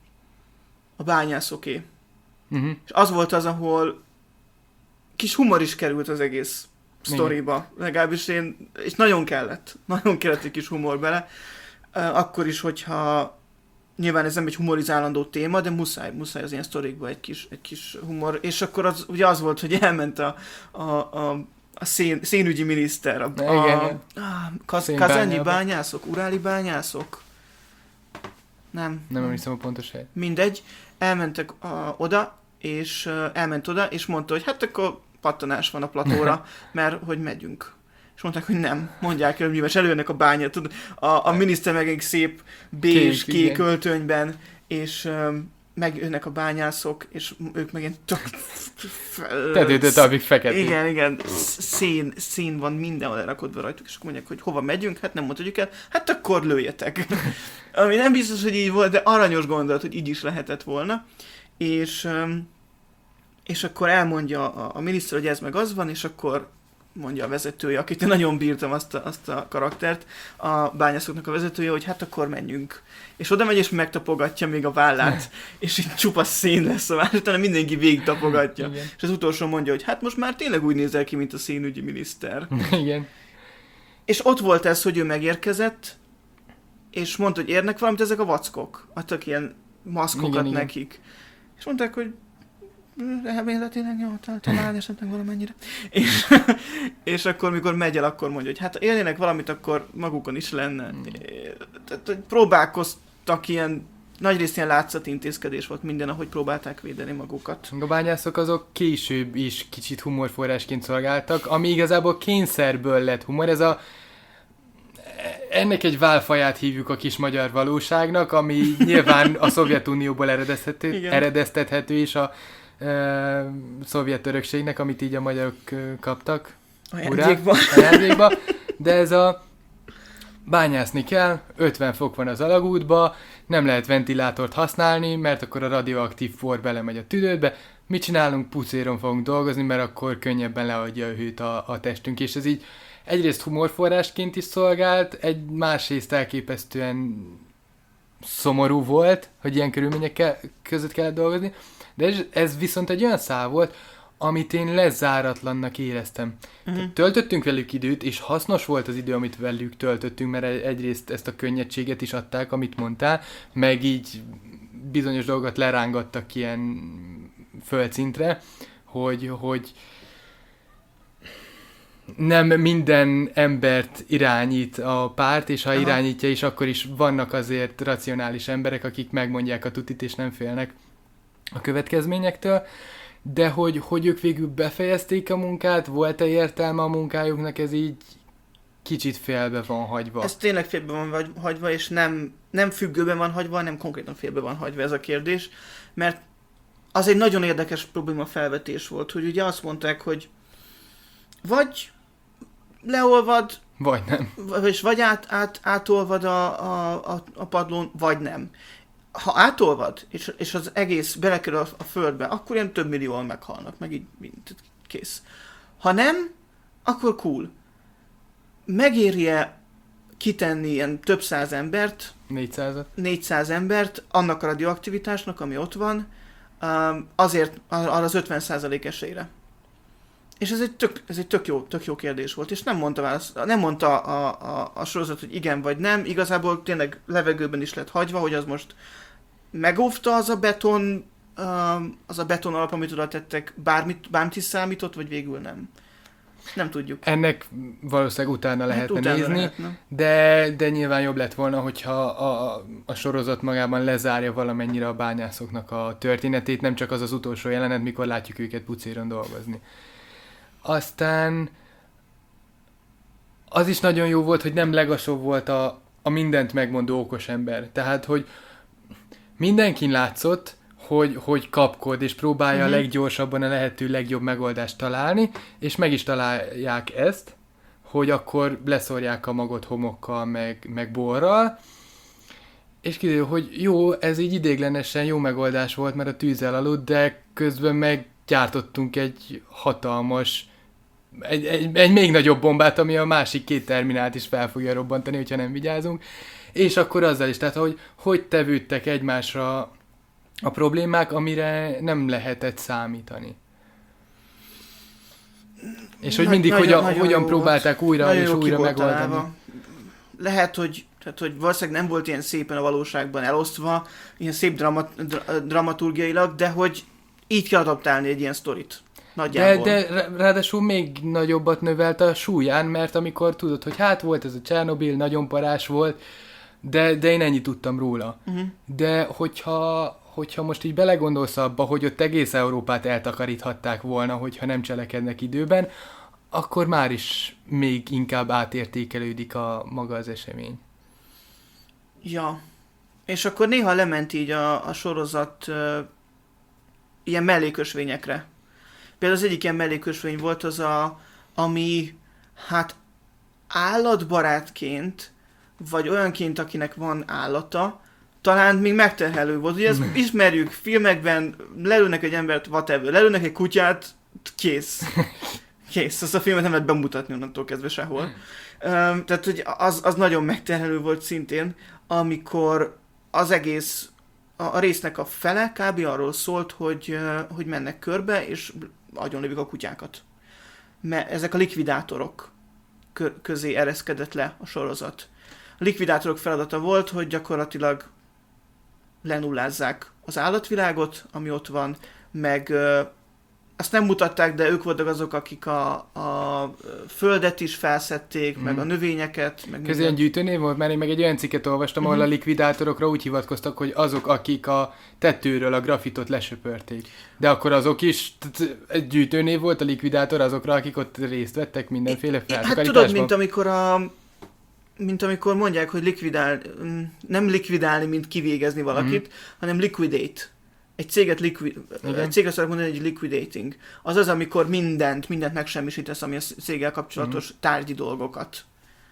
a bányászoké. Uh-huh. És az volt az, ahol kis humor is került az egész sztoriba. Legalábbis én, és nagyon kellett. Nagyon kellett egy kis humor bele. Akkor is, hogyha nyilván ez nem egy humorizálandó téma, de muszáj, muszáj az ilyen sztorikba egy kis, egy kis humor. És akkor az, ugye az volt, hogy elment a, a, a a szén, szénügyi miniszter, a, igen, a, a kaz, kazányi bányászok, uráli bányászok, nem. Nem emlékszem a pontos helyet. Mindegy, elmentek a, oda, és uh, elment oda, és mondta, hogy hát akkor pattanás van a platóra, mert hogy megyünk. És mondták, hogy nem, mondják el, mivel előjönnek a bányát, tudod, a, a miniszter meg egy szép bézs, kék, kék öltönyben, és um, megjönnek a bányászok, és ők meg ilyen tök... Tehát ő fekete. Igen, igen, szín, szín van mindenhol elrakodva rajtuk, és akkor mondják, hogy hova megyünk, hát nem mondhatjuk el, hát akkor lőjetek. Ami nem biztos, hogy így volt, de aranyos gondolat, hogy így is lehetett volna. És, és akkor elmondja a, a miniszter, hogy ez meg az van, és akkor mondja a vezetője, akit én nagyon bírtam azt a, azt a karaktert, a bányászoknak a vezetője, hogy hát akkor menjünk. És oda megy, és megtapogatja még a vállát, és így csupa szén lesz a vállát, utána mindenki végig tapogatja. Igen. És az utolsó mondja, hogy hát most már tényleg úgy nézel ki, mint a szénügyi miniszter. Igen. És ott volt ez, hogy ő megérkezett, és mondta, hogy érnek valamit ezek a vackok. Adtak ilyen maszkokat igen, nekik. Igen. És mondták, hogy reméletileg jó, talán esetleg valamennyire. És, és akkor, mikor megy el, akkor mondja, hogy hát ha élnének valamit, akkor magukon is lenne. Mm. Tehát, hogy próbálkoztak ilyen, nagyrészt ilyen látszatintézkedés volt minden, ahogy próbálták védeni magukat. A bányászok azok később is kicsit humorforrásként szolgáltak, ami igazából kényszerből lett humor. Ez a ennek egy válfaját hívjuk a kis magyar valóságnak, ami nyilván a Szovjetunióból eredeztethető, eredeztethető és a Uh, szovjet örökségnek, amit így a magyarok uh, kaptak. Ajándékba. Ajándékba. De ez a bányászni kell, ötven fok van az alagútba, nem lehet ventilátort használni, mert akkor a radioaktív por belemegy a tüdődbe. Mit csinálunk? Pucéron fogunk dolgozni, mert akkor könnyebben leadja a hőt a, a testünk, és ez így egyrészt humorforrásként is szolgált, egy másrészt elképesztően szomorú volt, hogy ilyen körülmények között kellett dolgozni. De ez, ez viszont egy olyan szál volt, amit én lezáratlannak éreztem. Uh-huh. Töltöttünk velük időt, és hasznos volt az idő, amit velük töltöttünk, mert egyrészt ezt a könnyedséget is adták, amit mondtál, meg így bizonyos dolgot lerángattak ilyen földszintre, hogy, hogy nem minden embert irányít a párt, és ha Aha. irányítja is, akkor is vannak azért racionális emberek, akik megmondják a tutit, és nem félnek. a következményektől, de hogy, hogy ők végül befejezték a munkát, volt-e értelme a munkájuknak, ez így kicsit félbe van hagyva. Ez tényleg félbe van vagy, hagyva, és nem, nem függőben van hagyva, hanem konkrétan félbe van hagyva ez a kérdés, mert az egy nagyon érdekes probléma felvetés volt, hogy ugye azt mondták, hogy vagy leolvad, vagy nem. és vagy át, át, átolvad a, a, a, a padlón, vagy nem. Ha átolvad, és, és az egész belekerül a, a földbe, akkor ilyen több millióan meghalnak, meg így mint kész. Ha nem, akkor cool. Megéri-e kitenni ilyen több száz embert, négyszázat. négyszáz embert annak a radioaktivitásnak, ami ott van, azért arra az ötven százalék esélyre. És ez egy tök, ez egy tök jó, tök jó kérdés volt, és nem mondta, válasz, nem mondta a, a, a sorozat, hogy igen vagy nem, igazából tényleg levegőben is lett hagyva, hogy az most megóvta az a beton, az a beton alap, amit oda tettek, bármit, bármit is számított, vagy végül nem. Nem tudjuk. Ennek valószínűleg utána lehetne utána nézni, lehetne. De, de nyilván jobb lett volna, hogyha a, a, a sorozat magában lezárja valamennyire a bányászoknak a történetét, nem csak az az utolsó jelenet, mikor látjuk őket pucéron dolgozni. Aztán az is nagyon jó volt, hogy nem Legasov volt a, a mindent megmondó okos ember. Tehát, hogy mindenkin látszott, hogy, hogy kapkod, és próbálja uh-huh. a leggyorsabban a lehető legjobb megoldást találni, és meg is találják ezt, hogy akkor leszorják a magot homokkal, meg, meg borral, és kiderül, hogy jó, ez így idéglenesen jó megoldás volt, mert a tűz elaludt, de közben meggyártottunk egy hatalmas, egy, egy, egy még nagyobb bombát, ami a másik két terminált is fel fogja robbantani, hogyha nem vigyázunk, és akkor azzal is, tehát hogy, hogy tevődtek egymásra a problémák, amire nem lehetett számítani. És hogy Nagy, mindig nagyon, hogyan, nagyon hogyan próbálták volt. újra nagyon és újra megoldani. Találva. Lehet, hogy, tehát, hogy valószínűleg nem volt ilyen szépen a valóságban elosztva, ilyen szép dramat, dra, dramaturgiailag, de hogy így kell adaptálni egy ilyen sztorit. Nagyjából. De, de ráadásul még nagyobbat növelt a súlyán, mert amikor tudod, hogy hát volt ez a Csernobil, nagyon parás volt, de, de én ennyit tudtam róla. Uh-huh. De hogyha, hogyha most így belegondolsz abba, hogy ott egész Európát eltakaríthatták volna, hogyha nem cselekednek időben, akkor már is még inkább átértékelődik a maga az esemény. Ja. És akkor néha lement így a, a sorozat uh, ilyen mellékösvényekre. Például az egyik ilyen mellékösvény volt az a, ami hát állatbarátként, vagy olyanként, akinek van állata, talán még megterhelő volt. Ugye ezt ismerjük, filmekben lelőnek egy embert, whatever, lelőnek egy kutyát, kész. Kész, azt a filmet nem lehet bemutatni onnantól kezdve sehol. Um, tehát, hogy az, az nagyon megterhelő volt szintén, amikor az egész, a, a résznek a fele kb. Arról szólt, hogy, uh, hogy mennek körbe, és agyonlövik a kutyákat. Mert ezek a likvidátorok kö- közé ereszkedett le a sorozat. A likvidátorok feladata volt, hogy gyakorlatilag lenullázzák az állatvilágot, ami ott van, meg ö, azt nem mutatták, de ők voltak azok, akik a, a földet is felszedték, mm. meg a növényeket. Meg ez ilyen gyűjtőnév volt, mert én meg egy olyan cikket olvastam, mm-hmm. ahol a likvidátorokra úgy hivatkoztak, hogy azok, akik a tetőről a grafitot lesöpörték. De akkor azok is, egy gyűjtőnév volt a likvidátor azokra, akik ott részt vettek mindenféle feltakarításban. Hát tudod, mint amikor a mint amikor mondják, hogy likvidál, nem likvidálni, mint kivégezni valakit, mm. hanem liquidate. Egy céget liquid, egy cégre szokták mondani, hogy liquidating. Az az, amikor mindent, mindent megsemmisítesz, ami a céggel kapcsolatos mm. tárgyi dolgokat.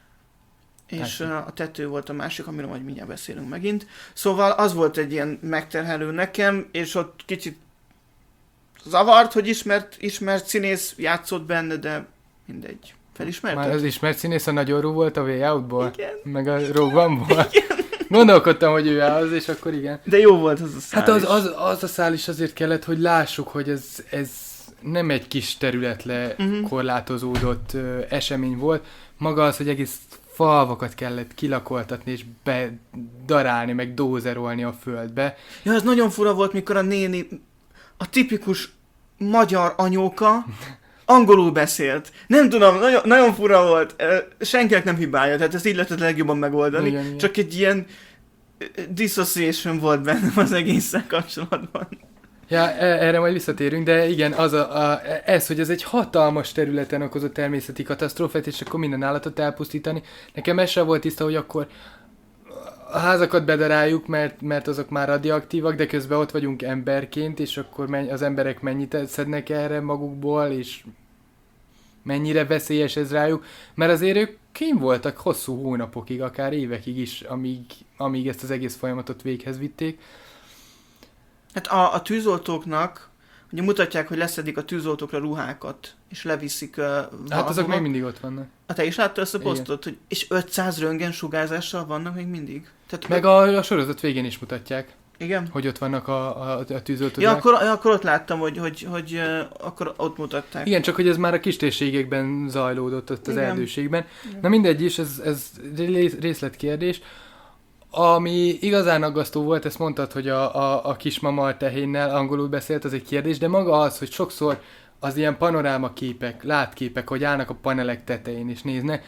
És Tárgy. A tető volt a másik, amiről majd mindjárt beszélünk megint. Szóval az volt egy ilyen megterhelő nekem, és ott kicsit zavart, hogy ismert, ismert színész játszott benne, de mindegy. Felismerted? Már az ismert színész a nagyon rú volt a Way Out-ból? Igen. Meg a Rogue One-ból? Igen. Gondolkodtam, hogy ő az, és akkor igen. De jó volt az a szál. Hát az, az, az a szál is azért kellett, hogy lássuk, hogy ez, ez nem egy kis területre uh-huh. korlátozódott ö, esemény volt. Maga az, hogy egész falvakat kellett kilakoltatni, és bedarálni, meg dózerolni a földbe. Ja, ez nagyon fura volt, mikor a néni, a tipikus magyar anyóka, angolul beszélt. Nem tudom, nagyon, nagyon fura volt. Senkinek nem hibája, tehát ezt így lehetett legjobban megoldani. Igen, igen. Csak egy ilyen dissociation volt bennem az egésszel kapcsolatban. Ja, erre majd visszatérünk, de igen, az a, a, ez, hogy ez egy hatalmas területen okozott természeti katasztrófát, és akkor minden állatot elpusztítani. Nekem ez sem volt tiszta, hogy akkor a házakat bedaráljuk, mert, mert azok már radioaktívak, de közben ott vagyunk emberként, és akkor menny, az emberek mennyit szednek erre magukból, és mennyire veszélyes ez rájuk, mert azért ők kint voltak hosszú hónapokig, akár évekig is, amíg, amíg ezt az egész folyamatot véghez vitték. Hát a, a tűzoltóknak, ugye mutatják, hogy leszedik a tűzoltókra ruhákat, és leviszik uh, valahova. Hát azok még mindig ott vannak. Hát te is láttad ezt a posztot, hogy és ötszáz röntgen sugárzással vannak még mindig? Tehát meg a, a sorozat végén is mutatják. Igen? Hogy ott vannak a, a, a tűzoltók. Ja, akkor, akkor ott láttam, hogy, hogy, hogy uh, akkor ott mutatták. Igen, csak hogy ez már a kistérségekben zajlódott ott az Igen. erdőségben. Igen. Na mindegy is, ez, ez részletkérdés. Ami igazán aggasztó volt, ezt mondtad, hogy a, a, a kismama tehénnel angolul beszélt, az egy kérdés, de maga az, hogy sokszor az ilyen panoráma képek, látképek, hogy állnak a panelek tetején és néznek,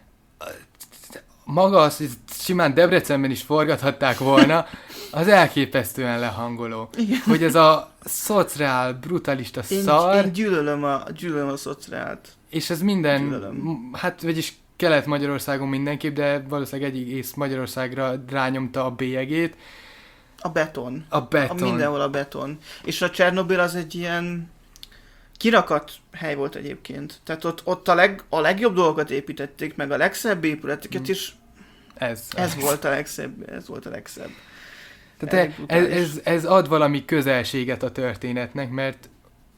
maga az, hogy simán Debrecenben is forgathatták volna, az elképesztően lehangoló. Igen. Hogy ez a szociál, brutalista én, szar. Én gyűlölöm a, gyűlölöm a szociált. És ez minden, Gyűlölöm. hát vagyis Kelet-Magyarországon mindenképp, de valószínűleg egész Magyarországra rányomta a bélyegét. A beton. A beton. A mindenhol a beton. És a Csernobyl az egy ilyen kirakat hely volt egyébként. Tehát ott, ott a, leg, a legjobb dolgokat építették, meg a legszebb épületeket, Hmm. és Ez. ez volt a legszebb. Ez volt a legszebb. Tehát ez, ez, ez ad valami közelséget a történetnek, mert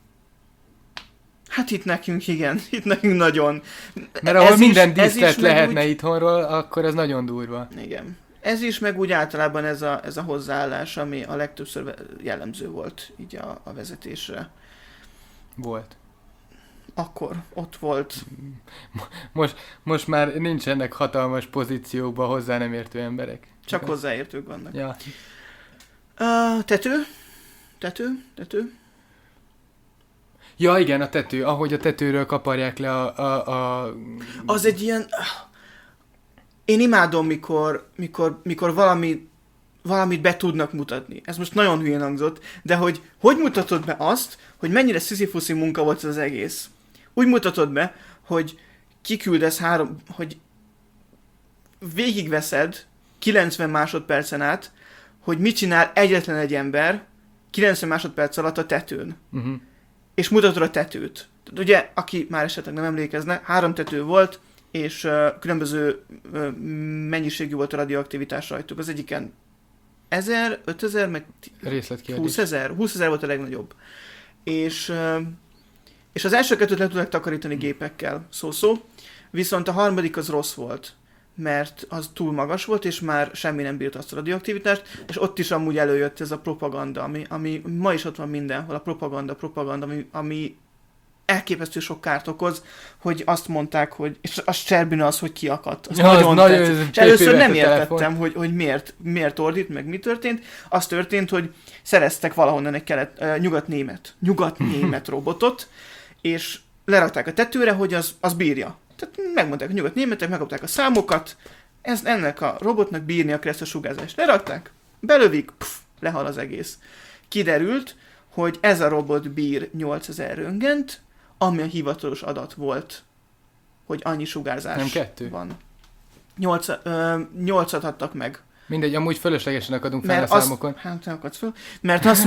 Hát itt nekünk igen, itt nekünk nagyon. Mert ahol ez minden is, ez díszlet is meg lehetne úgy, itthonról, akkor ez nagyon durva. Igen. Ez is, meg úgy általában ez a, ez a hozzáállás, ami a legtöbbször jellemző volt így a, a vezetésre. Volt. Akkor ott volt. Most, most már nincsenek hatalmas pozíciókban hozzá nem értő emberek. Csak hozzáértők vannak. Ja. Uh, tető? Tető? Tető? Ja, igen, a tető. Ahogy a tetőről kaparják le a... a, a... Az egy ilyen... Én imádom, mikor, mikor, mikor valami, valamit be tudnak mutatni. Ez most nagyon hülyén hangzott, de hogy hogy mutatod be azt, hogy mennyire sziszifuszi munka volt ez az egész. Úgy mutatod be, hogy kiküldesz három... hogy végigveszed kilencven másodpercen át, hogy mit csinál egyetlen egy ember kilencven másodperc alatt a tetőn. Uh-huh. És mutatod a tetőt. Tehát ugye, aki már esetleg nem emlékezne, három tető volt, és uh, különböző uh, mennyiségű volt a radioaktivitás rajtuk. Az egyiken ezer, ötezer, meg Részletkérdés. húszezer. húszezer volt a legnagyobb. És, uh, és az első kettőt le tudták takarítani gépekkel, szó-szó. Viszont a harmadik az rossz volt, mert az túl magas volt, és már semmi nem bírt azt a radioaktivitást, és ott is amúgy előjött ez a propaganda, ami, ami ma is ott van mindenhol, a propaganda, propaganda, ami, ami elképesztő sok kárt okoz, hogy azt mondták, hogy, és az Cserbina az, hogy kiakadt. Az Ja, nagyon az tetszett. nagyon És először nem a telefon. értettem, hogy, hogy miért, miért ordít, meg mi történt. Az történt, hogy szereztek valahonnan egy kelet, uh, nyugat-német, nyugat-német robotot, és lerakták a tetőre, hogy az, az bírja. Tehát megmondták a nyugat-németek, megkapták a számokat, ez, ennek a robotnak bírnia kell ezt a sugárzást. Lerakták, belövik, pff, lehal az egész. Kiderült, hogy ez a robot bír nyolcezer röntgent, ami a hivatalos adat volt, hogy annyi sugárzás Nem kettő? van. Nyolc, ö, nyolcat adtak meg. Mindegy, amúgy fölöslegesen akadunk fel Mert a azt, számokon. hát nem akadsz föl, mert azt,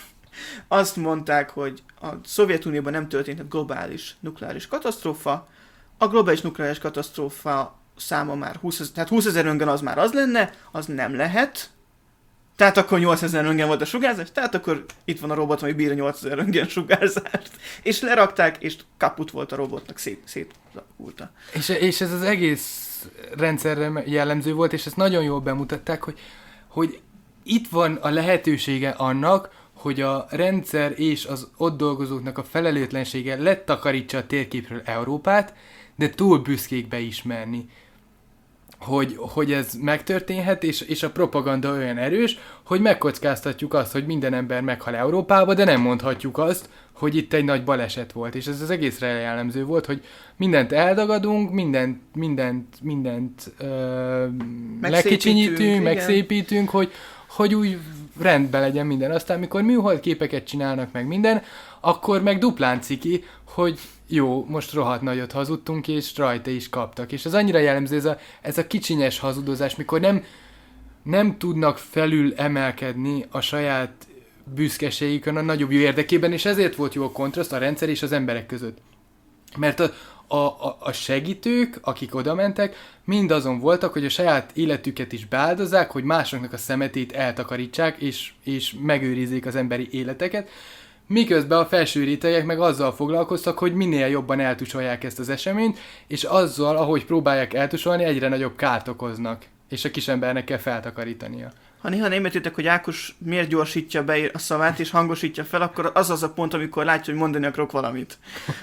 azt mondták, hogy a Szovjetunióban nem történt egy globális nukleáris katasztrófa, a globális nukleáris katasztrófa száma már húsz, tehát húszezer röntgen az már az lenne, az nem lehet, tehát akkor nyolcezer röntgen volt a sugárzás, tehát akkor itt van a robot, ami bír nyolcezer röntgen sugárzást. És lerakták, és kaput volt a robotnak, szét, szétlakulta. És, és ez az egész rendszerre jellemző volt, és ezt nagyon jól bemutatták, hogy, hogy itt van a lehetősége annak, hogy a rendszer és az ott dolgozóknak a felelőtlensége letakarítsa a térképről Európát, de túl büszkék beismerni, hogy, hogy ez megtörténhet, és, és a propaganda olyan erős, hogy megkockáztatjuk azt, hogy minden ember meghal Európába, de nem mondhatjuk azt, hogy itt egy nagy baleset volt. És ez az egészre jellemző volt, hogy mindent eldagadunk, mindent, mindent, mindent ö, lekicsinyítünk, igen. megszépítünk, hogy, hogy úgy rendben legyen minden. Aztán, mikor műhold képeket csinálnak meg minden, akkor meg duplán ciki, hogy jó, most rohadt nagyot hazudtunk, és rajta is kaptak. És ez annyira jellemző, ez a, ez a kicsinyes hazudozás, mikor nem, nem tudnak felül emelkedni a saját büszkeségükön a nagyobb jó érdekében, és ezért volt jó a kontraszt a rendszer és az emberek között. Mert a, a, a segítők, akik oda mentek, mind azon voltak, hogy a saját életüket is beáldozzák, hogy másoknak a szemetét eltakarítsák, és, és megőrizzék az emberi életeket, miközben a felső rétegek meg azzal foglalkoztak, hogy minél jobban eltusolják ezt az eseményt, és azzal, ahogy próbálják eltusolni, egyre nagyobb kárt okoznak, és a kisembernek kell feltakarítania. Ha néha nem értitek, hogy Ákos miért gyorsítja be a szavát és hangosítja fel, akkor az az a pont, amikor látja, hogy mondani akarok valamit.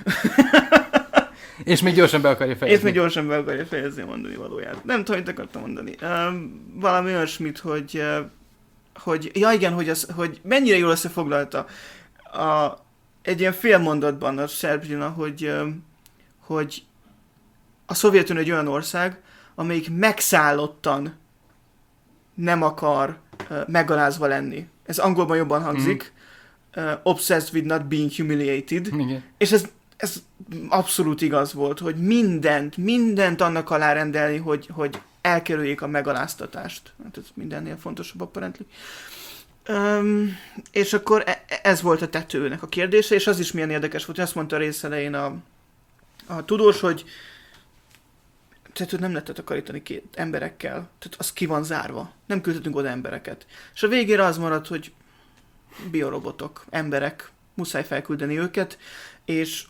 És még gyorsan be akarja fejezni. És még gyorsan be akarja fejezni a mondani valóját. Nem tudom, mit akartam mondani. Uh, valami olyasmit, hogy, uh, hogy ja igen, hogy, az, hogy mennyire jól összefoglalta a, egy ilyen fél mondatban a Szerbzsina, hogy, uh, hogy a Szovjetunió egy olyan ország, amelyik megszállottan nem akar uh, megalázva lenni. Ez angolban jobban hangzik. Mm. Uh, obsessed with not being humiliated. Igen. És ez, ez abszolút igaz volt, hogy mindent, mindent annak alá rendelni, hogy, hogy elkerüljék a megaláztatást. Hát ez mindennél fontosabb apparently. Um, és akkor e- ez volt a tetőnek a kérdése, és az is milyen érdekes volt, hogy azt mondta a rész elején a, a tudós, hogy tehát nem lehetett takarítani két emberekkel. Tehát az ki van zárva. Nem küldhetünk oda embereket. És a végére az maradt, hogy biorobotok, emberek, muszáj felküldeni őket, és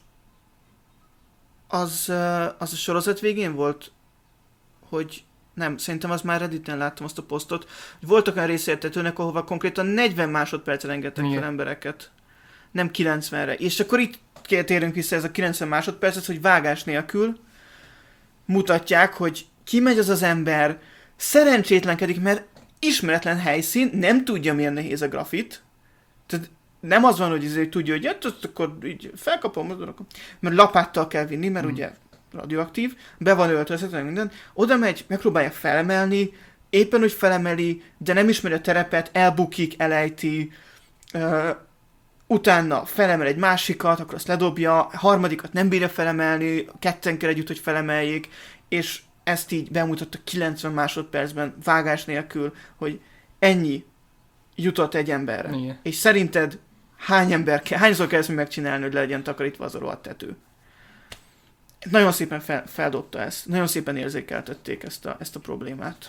az, az a sorozat végén volt, hogy nem, szerintem az már Redditen láttam azt a posztot, hogy voltak olyan részértetőnek, ahova konkrétan negyven másodpercre engedtek fel embereket. Nem kilencvenre. És akkor itt térünk vissza ez a kilencven másodpercet, hogy vágás nélkül mutatják, hogy kimegy az az ember, szerencsétlenkedik, mert ismeretlen helyszín, nem tudja, milyen nehéz a grafit. Tehát nem az van, hogy ezért tudja, hogy jött, akkor így felkapom, mert lapáttal kell vinni, mert mm. ugye radioaktív, be van öltöztetve minden, oda megy, megpróbálja felemelni, éppen úgy felemeli, de nem ismeri a terepet, elbukik, elejti, uh, utána felemel egy másikat, akkor azt ledobja, a harmadikat nem bírja felemelni, ketten kell együtt, hogy felemeljék, és ezt így bemutatta kilencven másodpercben, vágás nélkül, hogy ennyi jutott egy emberre. Igen. És szerinted hány ember kell, hányszor kell ezt megcsinálni, hogy legyen takarítva az a rohadt tető? Nagyon szépen fel, feldobta ezt, nagyon szépen érzékeltették ezt a, ezt a problémát.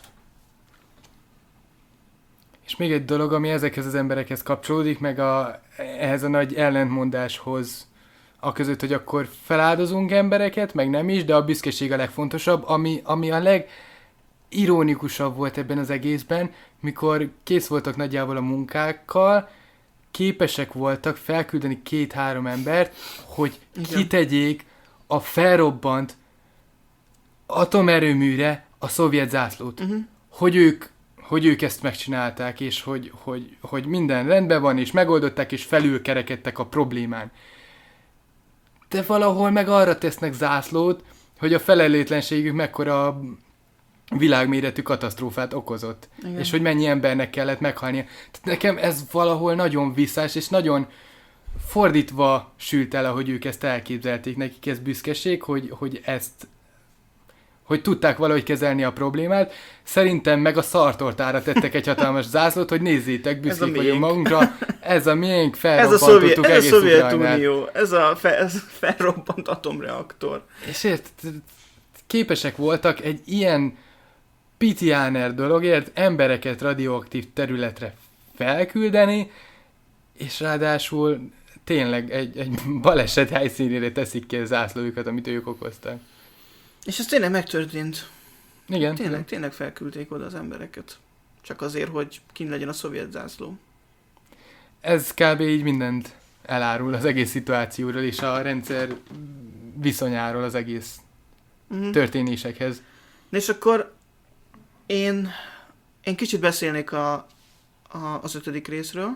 És még egy dolog, ami ezekhez az emberekhez kapcsolódik, meg a, ehhez a nagy ellentmondáshoz, a között, hogy akkor feláldozunk embereket, meg nem is, de a büszkeség a legfontosabb, ami, ami a legironikusabb volt ebben az egészben, mikor kész voltak nagyjából a munkákkal, képesek voltak felküldeni két-három embert, hogy Igen. kitegyék a felrobbant atomerőműre a szovjet zászlót. Uh-huh. Hogy ők hogy ők ezt megcsinálták, és hogy, hogy, hogy minden rendben van, és megoldották, és felülkerekedtek a problémán. De valahol meg arra tesznek zászlót, hogy a felelőtlenségük mekkora világméretű katasztrófát okozott. Igen. És hogy mennyi embernek kellett meghalnia. Tehát nekem ez valahol nagyon visszás, és nagyon fordítva sült el, ahogy ők ezt elképzelték. Nekik ez büszkeség, hogy, hogy ezt hogy tudták valahogy kezelni a problémát. Szerintem meg a szartortára tettek egy hatalmas zászlót, hogy nézzétek, büszkék vagyunk magunkra. Ez a miénk, felrobbantottuk egész Ukrajnát. Ez a Szovjetunió, ez a fe, ez felrobbant atomreaktor. És ért, képesek voltak egy ilyen pitiáner dologért embereket radioaktív területre felküldeni, és ráadásul tényleg egy, egy baleset helyszínére teszik ki a zászlójukat, amit ők okoztak. És ez tényleg megtörtént. Igen. Tényleg, tényleg felküldték oda az embereket. Csak azért, hogy kint legyen a szovjet zászló. Ez kb. Így mindent elárul az egész szituációról és a rendszer viszonyáról az egész uh-huh. történésekhez. És akkor én, én kicsit beszélnék a, a, az ötödik részről.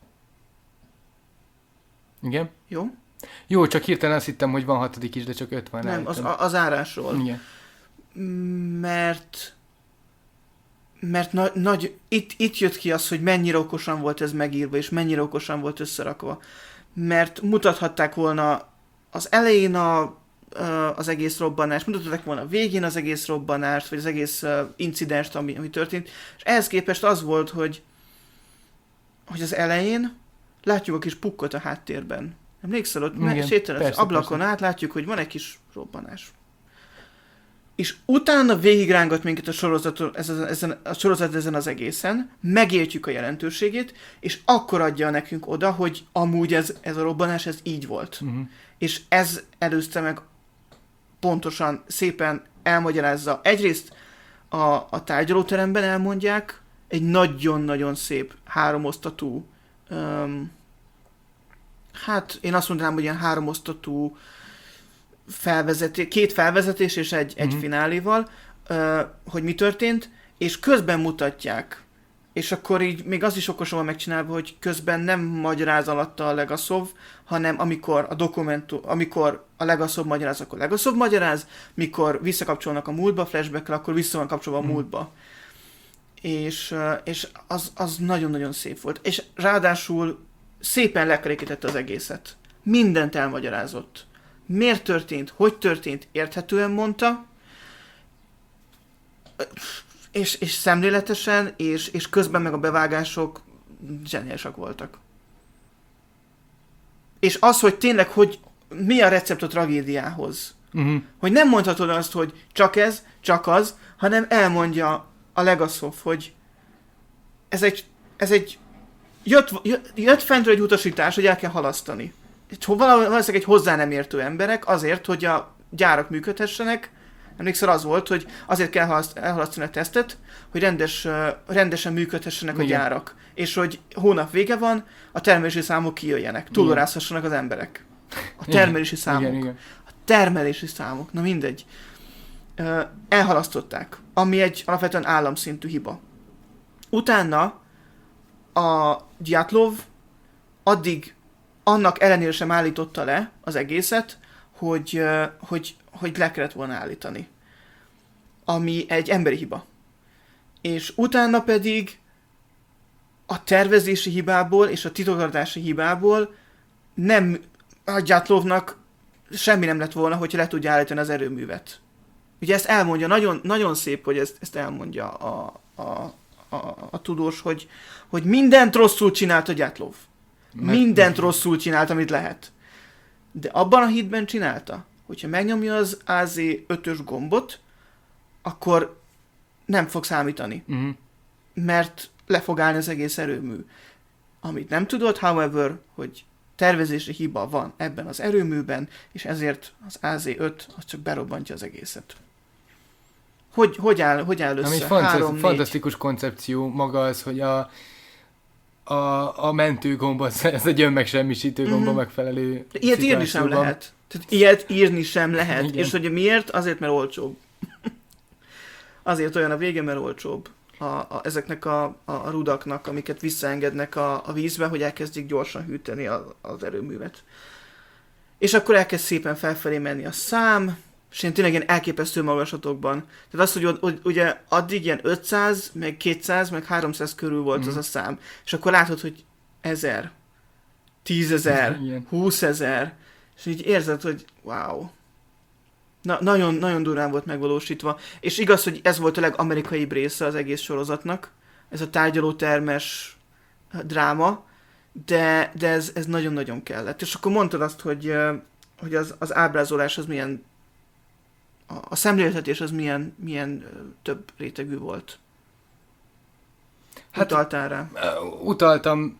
Igen. Jó? Jó, csak hirtelen azt hittem, hogy van hatodik is, de csak öt van. Nem, az, az árásról. Igen. Mert mert na, nagy, itt, itt jött ki az, hogy mennyire okosan volt ez megírva, és mennyire okosan volt összerakva. Mert mutathatták volna az elején a, az egész robbanást, mutathatták volna a végén az egész robbanást, vagy az egész incidenst, ami, ami történt, és ehhez képest az volt, hogy, hogy az elején látjuk a kis pukkot a háttérben. Emlékszel, ott sétálsz az ablakon persze. át, látjuk, hogy van egy kis robbanás. És utána végigrángat minket a sorozat ezen, ezen, a sorozat ezen az egészen, megértjük a jelentőségét, és akkor adja nekünk oda, hogy amúgy ez, ez a robbanás, ez így volt. Uh-huh. És ez előzte meg pontosan, szépen elmagyarázza. Egyrészt a, a tárgyalóteremben elmondják, egy nagyon-nagyon szép háromosztatú, um, hát én azt mondanám, hogy ilyen háromosztatú felvezetés, két felvezetés és egy, mm-hmm. egy fináléval, uh, hogy mi történt, és közben mutatják. És akkor így még az is okosan van megcsinálva, hogy közben nem magyaráz alatta a Legaszov, hanem amikor a dokumentum, amikor a Legaszov magyaráz, akkor Legaszov magyaráz, mikor visszakapcsolnak a múltba, flashbackre, akkor vissza van kapcsolva a mm. múltba. És, uh, és az, az nagyon-nagyon szép volt. És ráadásul szépen lekerekítette az egészet. Mindent elmagyarázott. Miért történt, hogy történt, érthetően mondta, és, és szemléletesen, és, és közben meg a bevágások zseniálisak voltak. És az, hogy tényleg, hogy mi a recept a tragédiához. Uh-huh. Hogy nem mondhatod azt, hogy csak ez, csak az, hanem elmondja a Legaszov, hogy ez egy, ez egy jött, jött, jött fentről egy utasítás, hogy el kell halasztani. Valószínűleg egy hozzá nem értő emberek azért, hogy a gyárak működhessenek. Emlékszel, az volt, hogy azért kell elhalasztani a tesztet, hogy rendes, rendesen működhessenek a gyárak. És hogy hónap vége van, a termelési számok kijöjjenek, túlorázhassanak az emberek. A termelési igen. számok. Igen, igen. A termelési számok, na mindegy. Elhalasztották, ami egy alapvetően államszintű hiba. Utána a Dyatlov addig annak ellenére sem állította le az egészet, hogy, hogy, hogy le kellett volna állítani. Ami egy emberi hiba. És utána pedig a tervezési hibából és a titoktartási hibából nem, a Dyatlovnak semmi nem lett volna, hogyha le tudja állítani az erőművet. Ugye ezt elmondja, nagyon, nagyon szép, hogy ezt, ezt elmondja a, a, a, a tudós, hogy, hogy mindent rosszul csinált a Dyatlov. Mindent rosszul csinált, amit lehet. De abban a hitben csinálta, hogyha megnyomja az á zé ötös gombot, akkor nem fog számítani. Uh-huh. Mert le fog állni az egész erőmű. Amit nem tudod, however, hogy tervezési hiba van ebben az erőműben, és ezért az á zé öt az csak berobbantja az egészet. Hogy, hogy, áll, hogy áll össze? Ami Három, fantasztikus négy. Koncepció maga az, hogy a A, a mentőgomb, az, ez egy önmegsemmisítő gomba mm-hmm. megfelelő ilyet írni sem lehet. Tehát ilyet írni sem lehet. Igen. És hogy miért? Azért, mert olcsóbb. Azért olyan a vége, mert olcsóbb. A, a, ezeknek a, a, a rudaknak, amiket visszaengednek a, a vízbe, hogy elkezdjék gyorsan hűteni a, az erőművet. És akkor elkezd szépen felfelé menni a szám, és én tényleg ilyen elképesztő magaslatokban. Tehát az, hogy, hogy ugye addig ilyen ötszáz, meg kétszáz, meg háromszáz körül volt mm. az a szám. És akkor látod, hogy ezer, tízezer, húszezer, és így érzed, hogy wow. Na, nagyon, nagyon durván volt megvalósítva. És igaz, hogy ez volt a legamerikaibb része az egész sorozatnak. Ez a tárgyalótermes dráma, de, de ez, ez nagyon-nagyon kellett. És akkor mondtad azt, hogy, hogy az, az ábrázolás az milyen a szemléltetés az milyen, milyen több rétegű volt. Hát, utaltál rá? Uh, utaltam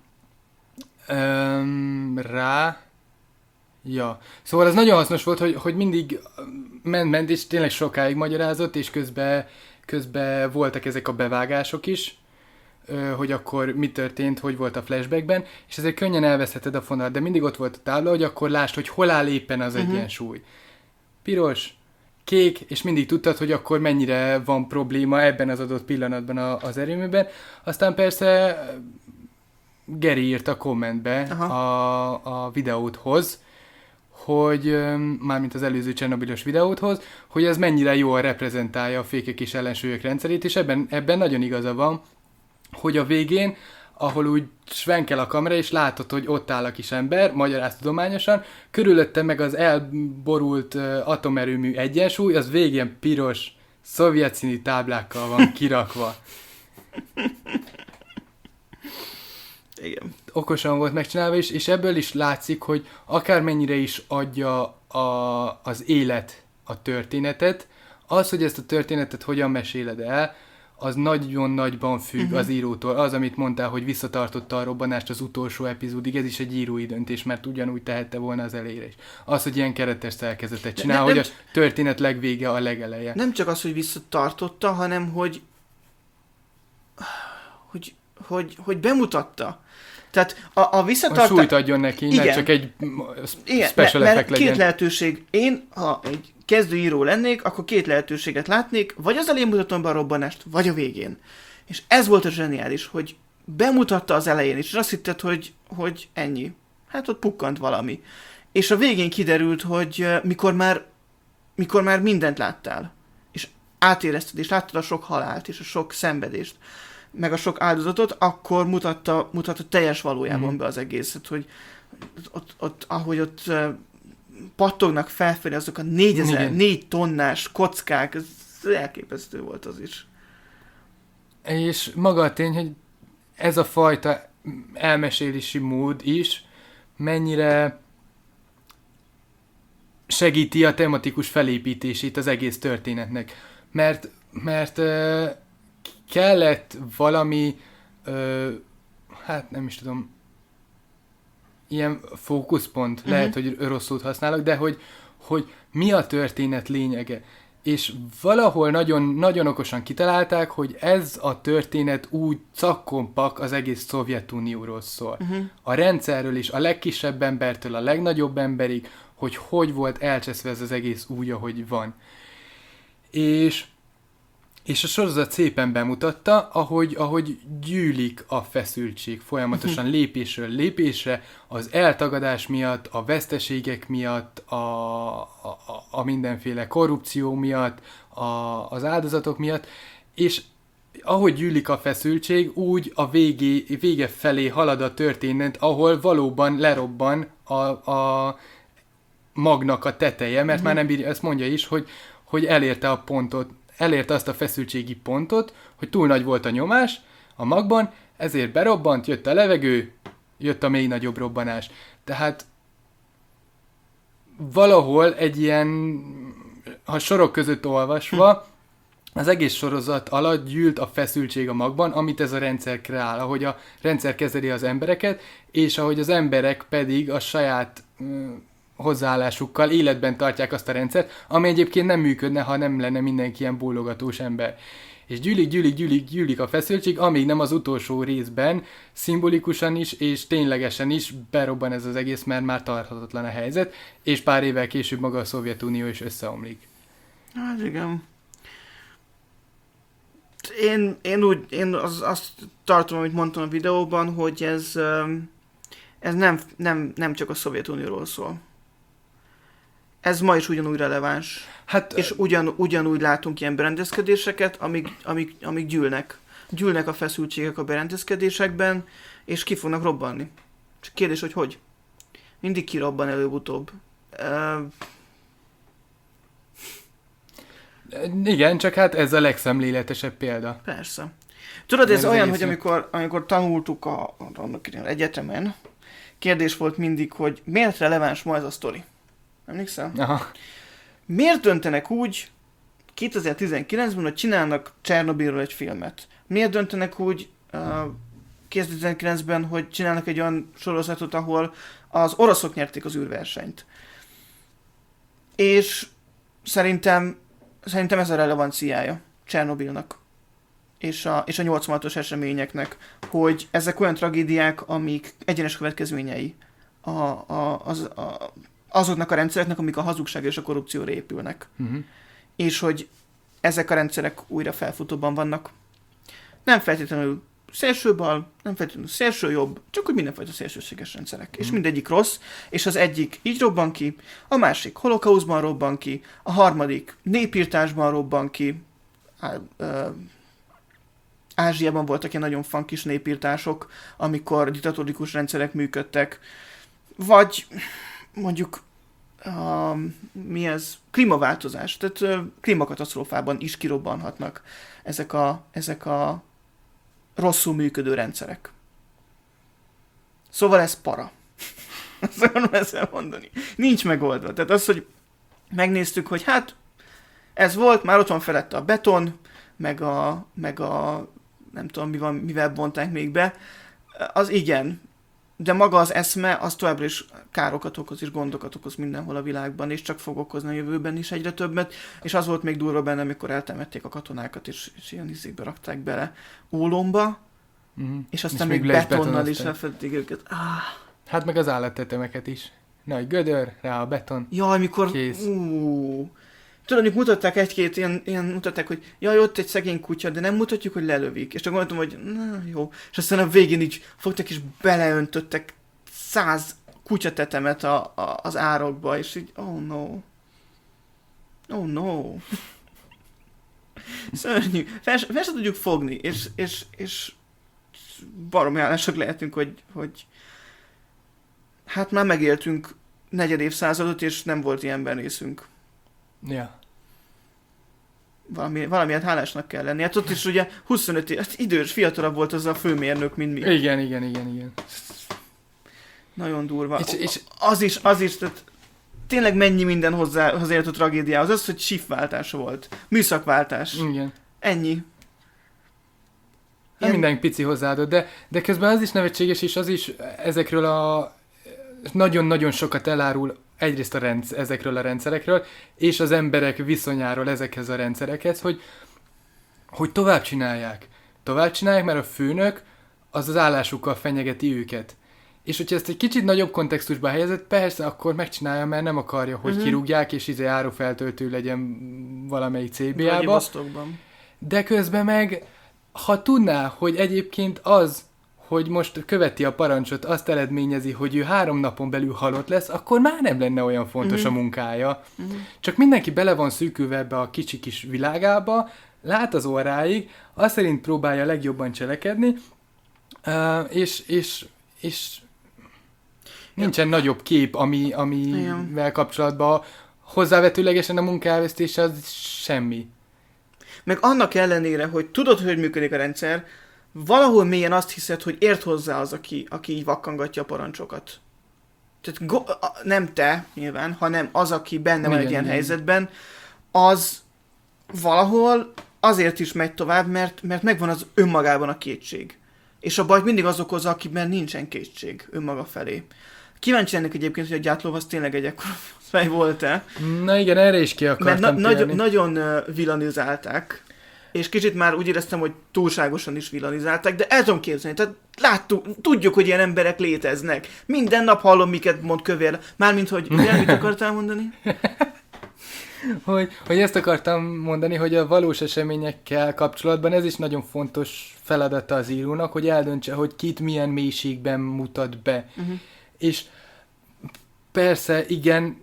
um, rá. Ja. Szóval ez nagyon hasznos volt, hogy, hogy mindig ment-ment, és tényleg sokáig magyarázott, és közben, közben voltak ezek a bevágások is, uh, hogy akkor mi történt, hogy volt a flashbackben, és ezért könnyen elveszheted a fonalat, de mindig ott volt a tábla, hogy akkor lásd, hogy hol áll éppen az uh-huh. egyensúly. Piros, kék, és mindig tudtad, hogy akkor mennyire van probléma ebben az adott pillanatban a, az erőműben. Aztán persze Geri írt a kommentbe a, a videóthoz, hogy mármint az előző Csernobilos videóthoz, hogy ez mennyire jól reprezentálja a fékek és ellensúlyok rendszerét, és ebben, ebben nagyon igaza van, hogy a végén, ahol úgy svenkel a kamera, és látod, hogy ott áll a kis ember, magyaráztudományosan, körülötte meg az elborult atomerőmű egyensúly, az végén piros, szovjet színű táblákkal van kirakva. Igen. Okosan volt megcsinálva is, és ebből is látszik, hogy akármennyire is adja a, az élet a történetet, az, hogy ezt a történetet hogyan meséled el, az nagyon nagyban függ uh-huh. az írótól. Az, amit mondtál, hogy visszatartotta a robbanást az utolsó epizódig, ez is egy írói döntés, mert ugyanúgy tehette volna az elejére is. Az, hogy ilyen keretes szerkezetet csinál, nem, hogy nem, a történet legvége a legeleje. Nem csak az, hogy visszatartotta, hanem hogy hogy, hogy, hogy bemutatta. Tehát a, a visszatartás... A súlyt adjon neki, igen. Ne csak egy igen, special mert, effect mert legyen. Két lehetőség. Én, ha egy kezdőíró lennék, akkor két lehetőséget látnék, vagy az elején mutatom be a robbanást, vagy a végén. És ez volt a zseniális, hogy bemutatta az elején is, és azt hitted, hogy, hogy ennyi. Hát ott pukkant valami. És a végén kiderült, hogy mikor már, mikor már mindent láttál, és átérezted, és láttad a sok halált, és a sok szenvedést, meg a sok áldozatot, akkor mutatta, mutatta teljes valójában mm. be az egészet, hogy ott, ott, ahogy ott uh, pattognak felfelé azok a négyezer, négy tonnás kockák, ez elképesztő volt az is. És maga a tény, hogy ez a fajta elmesélési mód is mennyire segíti a tematikus felépítését az egész történetnek. Mert, mert uh, kellett valami, uh, hát nem is tudom, ilyen fókuszpont, uh-huh. lehet, hogy rossz szót használok, de hogy, hogy mi a történet lényege. És valahol nagyon, nagyon okosan kitalálták, hogy ez a történet úgy cakkompak az egész Szovjetunióról szól. Uh-huh. A rendszerről is, a legkisebb embertől a legnagyobb emberig, hogy hogy volt elcseszve ez az egész úgy, ahogy van. És, és a sorozat szépen bemutatta, ahogy, ahogy gyűlik a feszültség folyamatosan uh-huh. lépésről lépésre, az eltagadás miatt, a veszteségek miatt, a, a, a mindenféle korrupció miatt, a, az áldozatok miatt, és ahogy gyűlik a feszültség, úgy a végé, vége felé halad a történet, ahol valóban lerobban a, a magnak a teteje, mert uh-huh. már nem bírja, ezt mondja is, hogy, hogy elérte a pontot, elérte azt a feszültségi pontot, hogy túl nagy volt a nyomás a magban, ezért berobbant, jött a levegő, jött a még nagyobb robbanás. Tehát valahol egy ilyen, ha sorok között olvasva, az egész sorozat alatt gyűlt a feszültség a magban, amit ez a rendszer kreál, ahogy a rendszer kezeli az embereket, és ahogy az emberek pedig a saját hozzáállásukkal életben tartják azt a rendszert, ami egyébként nem működne, ha nem lenne mindenki ilyen bólogatós ember. És gyűlik, gyűlik, gyűlik, gyűlik a feszültség, amíg nem az utolsó részben szimbolikusan is, és ténylegesen is berobban ez az egész, mert már tarthatatlan a helyzet, és pár évvel később maga a Szovjetunió is összeomlik. Hát igen. Én, én úgy, én az, azt tartom, amit mondtam a videóban, hogy ez, ez nem, nem, nem csak a Szovjetunióról szól. Ez ma is ugyanúgy releváns. Hát, és ugyan, ugyanúgy látunk ilyen berendezkedéseket, amik, amik, amik gyűlnek. Gyűlnek a feszültségek a berendezkedésekben, és ki fognak robbanni. Csak kérdés, hogy hogy? Mindig kirobban előbb-utóbb. Uh... Igen, csak hát ez a legszemléletesebb példa. Persze. Tudod, ez, ez olyan, hogy amikor, amikor tanultuk a, a egyetemen, kérdés volt mindig, hogy miért releváns ma ez a sztori? Emlékszel? Aha. Miért döntenek úgy kétezer-tizenkilencben, hogy csinálnak Csernobilról egy filmet? Miért döntenek úgy uh, kétezer-tizenkilencben, hogy csinálnak egy olyan sorozatot, ahol az oroszok nyerték az űrversenyt? És szerintem, szerintem ez a relevanciája Csernobilnak és a, és a nyolcvanhatos eseményeknek, hogy ezek olyan tragédiák, amik egyenes következményei a, a, az, a azoknak a rendszereknek, amik a hazugság és a korrupcióra épülnek. Uh-huh. És hogy ezek a rendszerek újra felfutóban vannak. Nem feltétlenül szélső bal, nem feltétlenül szélső jobb, csak hogy mindenfajta szélsőséges rendszerek. Mm. És Mhm. mindegyik rossz, és az egyik így robban ki, a másik holokauszban robban ki, a harmadik népírtásban robban ki. Á, ö, Ázsiában voltak ilyen nagyon funkis népírtások, amikor diktatórikus rendszerek működtek, vagy mondjuk a, mi ez? Klímaváltozás. Tehát ö, klímakatasztrófában is kirobbanhatnak ezek a, ezek a rosszul működő rendszerek. Szóval ez para. Azt akarom ezzel mondani. Nincs megoldva. Tehát az, hogy megnéztük, hogy hát ez volt, már ott van felette a beton, meg a, meg a nem tudom, mi van, mivel bonták még be, az igen. De maga az eszme, az továbbra is károkat okoz, és gondokat okoz mindenhol a világban, és csak fog okozni a jövőben is egyre többet. És az volt még durva benne, amikor eltemették a katonákat, és, és ilyen izékbe rakták bele ólomba, Mhm. és aztán És még még betonnal is lebetonozták. lefedték őket. Ah, Hát meg az állattetemeket is. Nagy gödör, rá a beton. jaj, mikor... Kész. Ú, tudod, hogy mutatták egy-két, ilyen, ilyen mutatták, hogy jaj, ott egy szegény kutya, de nem mutatjuk, hogy lelövik. És csak gondoltam, hogy na jó. És aztán a végén így fogtak és beleöntöttek száz kutyatetemet a, a, az árokba, és így, oh no. Oh no. Szörnyű. Fel, fel sem tudjuk fogni, és, és, és baromi hálásak lehetünk, hogy, hogy hát már megéltünk negyed évszázadot, és nem volt ilyenben részünk. Ja. Valami, valamiért hálásnak kell lenni. Hát ott is ugye huszonöt év, hát idős, fiatalabb volt az a főmérnök, mint mi. Igen, igen, igen, igen. Nagyon durva. És, és Az is, az is, tehát tényleg mennyi minden hozzá, hozzájött a tragédiához. Az, hogy shift-váltás volt. Műszakváltás. igen. Ennyi. Nem Ilyen- minden pici hozzáadott, de, de közben az is nevetséges, és az is ezekről a nagyon-nagyon sokat elárul egyrészt a rendsz, ezekről a rendszerekről, és az emberek viszonyáról ezekhez a rendszerekhez, hogy, hogy tovább csinálják. Tovább csinálják, mert a főnök az az állásukkal fenyegeti őket. És hogyha ezt egy kicsit nagyobb kontextusba helyezett, persze akkor megcsinálja, mert nem akarja, hogy Mhm. kirúgják, és izé árufeltöltő legyen valamelyik cé bé á-ba. Vladivostokban. De közben meg, ha tudná, hogy egyébként az, hogy most követi a parancsot, azt eredményezi, hogy ő három napon belül halott lesz, akkor már nem lenne olyan fontos Mhm. a munkája. Mhm. Csak mindenki bele van szűkülve ebbe a kicsi kis világába, lát az óráig, azt szerint próbálja legjobban cselekedni, uh, és, és, és nincsen nagyobb kép, ami, amivel kapcsolatban hozzávetőlegesen a munkaelvesztés az semmi. Meg annak ellenére, hogy tudod, hogy működik a rendszer, valahol mélyen azt hiszed, hogy ért hozzá az, aki, aki így vakkangatja a parancsokat. Tehát go- a- nem te, nyilván, hanem az, aki benne van Igen, egy ilyen igen. helyzetben, az valahol azért is megy tovább, mert, mert megvan az önmagában a kétség. És a bajt mindig az okozza, akiben nincsen kétség önmaga felé. Kíváncsi lennék egyébként, hogy a gyátló az tényleg egy ekkora fej volt-e. Na igen, erre is ki Mert akartam na- nagyon, térni. nagyon uh, villanizálták, és kicsit már úgy éreztem, hogy túlságosan is villanizálták, de el tudom képzelni, tehát láttuk, tudjuk, hogy ilyen emberek léteznek. Minden nap hallom, miket mond Kövér. Mármint, hogy igen, mit akartál mondani? Hogy, hogy ezt akartam mondani, hogy a valós eseményekkel kapcsolatban ez is nagyon fontos feladata az írónak, hogy eldöntse, hogy kit milyen mélységben mutat be. Uh-huh. És persze, igen,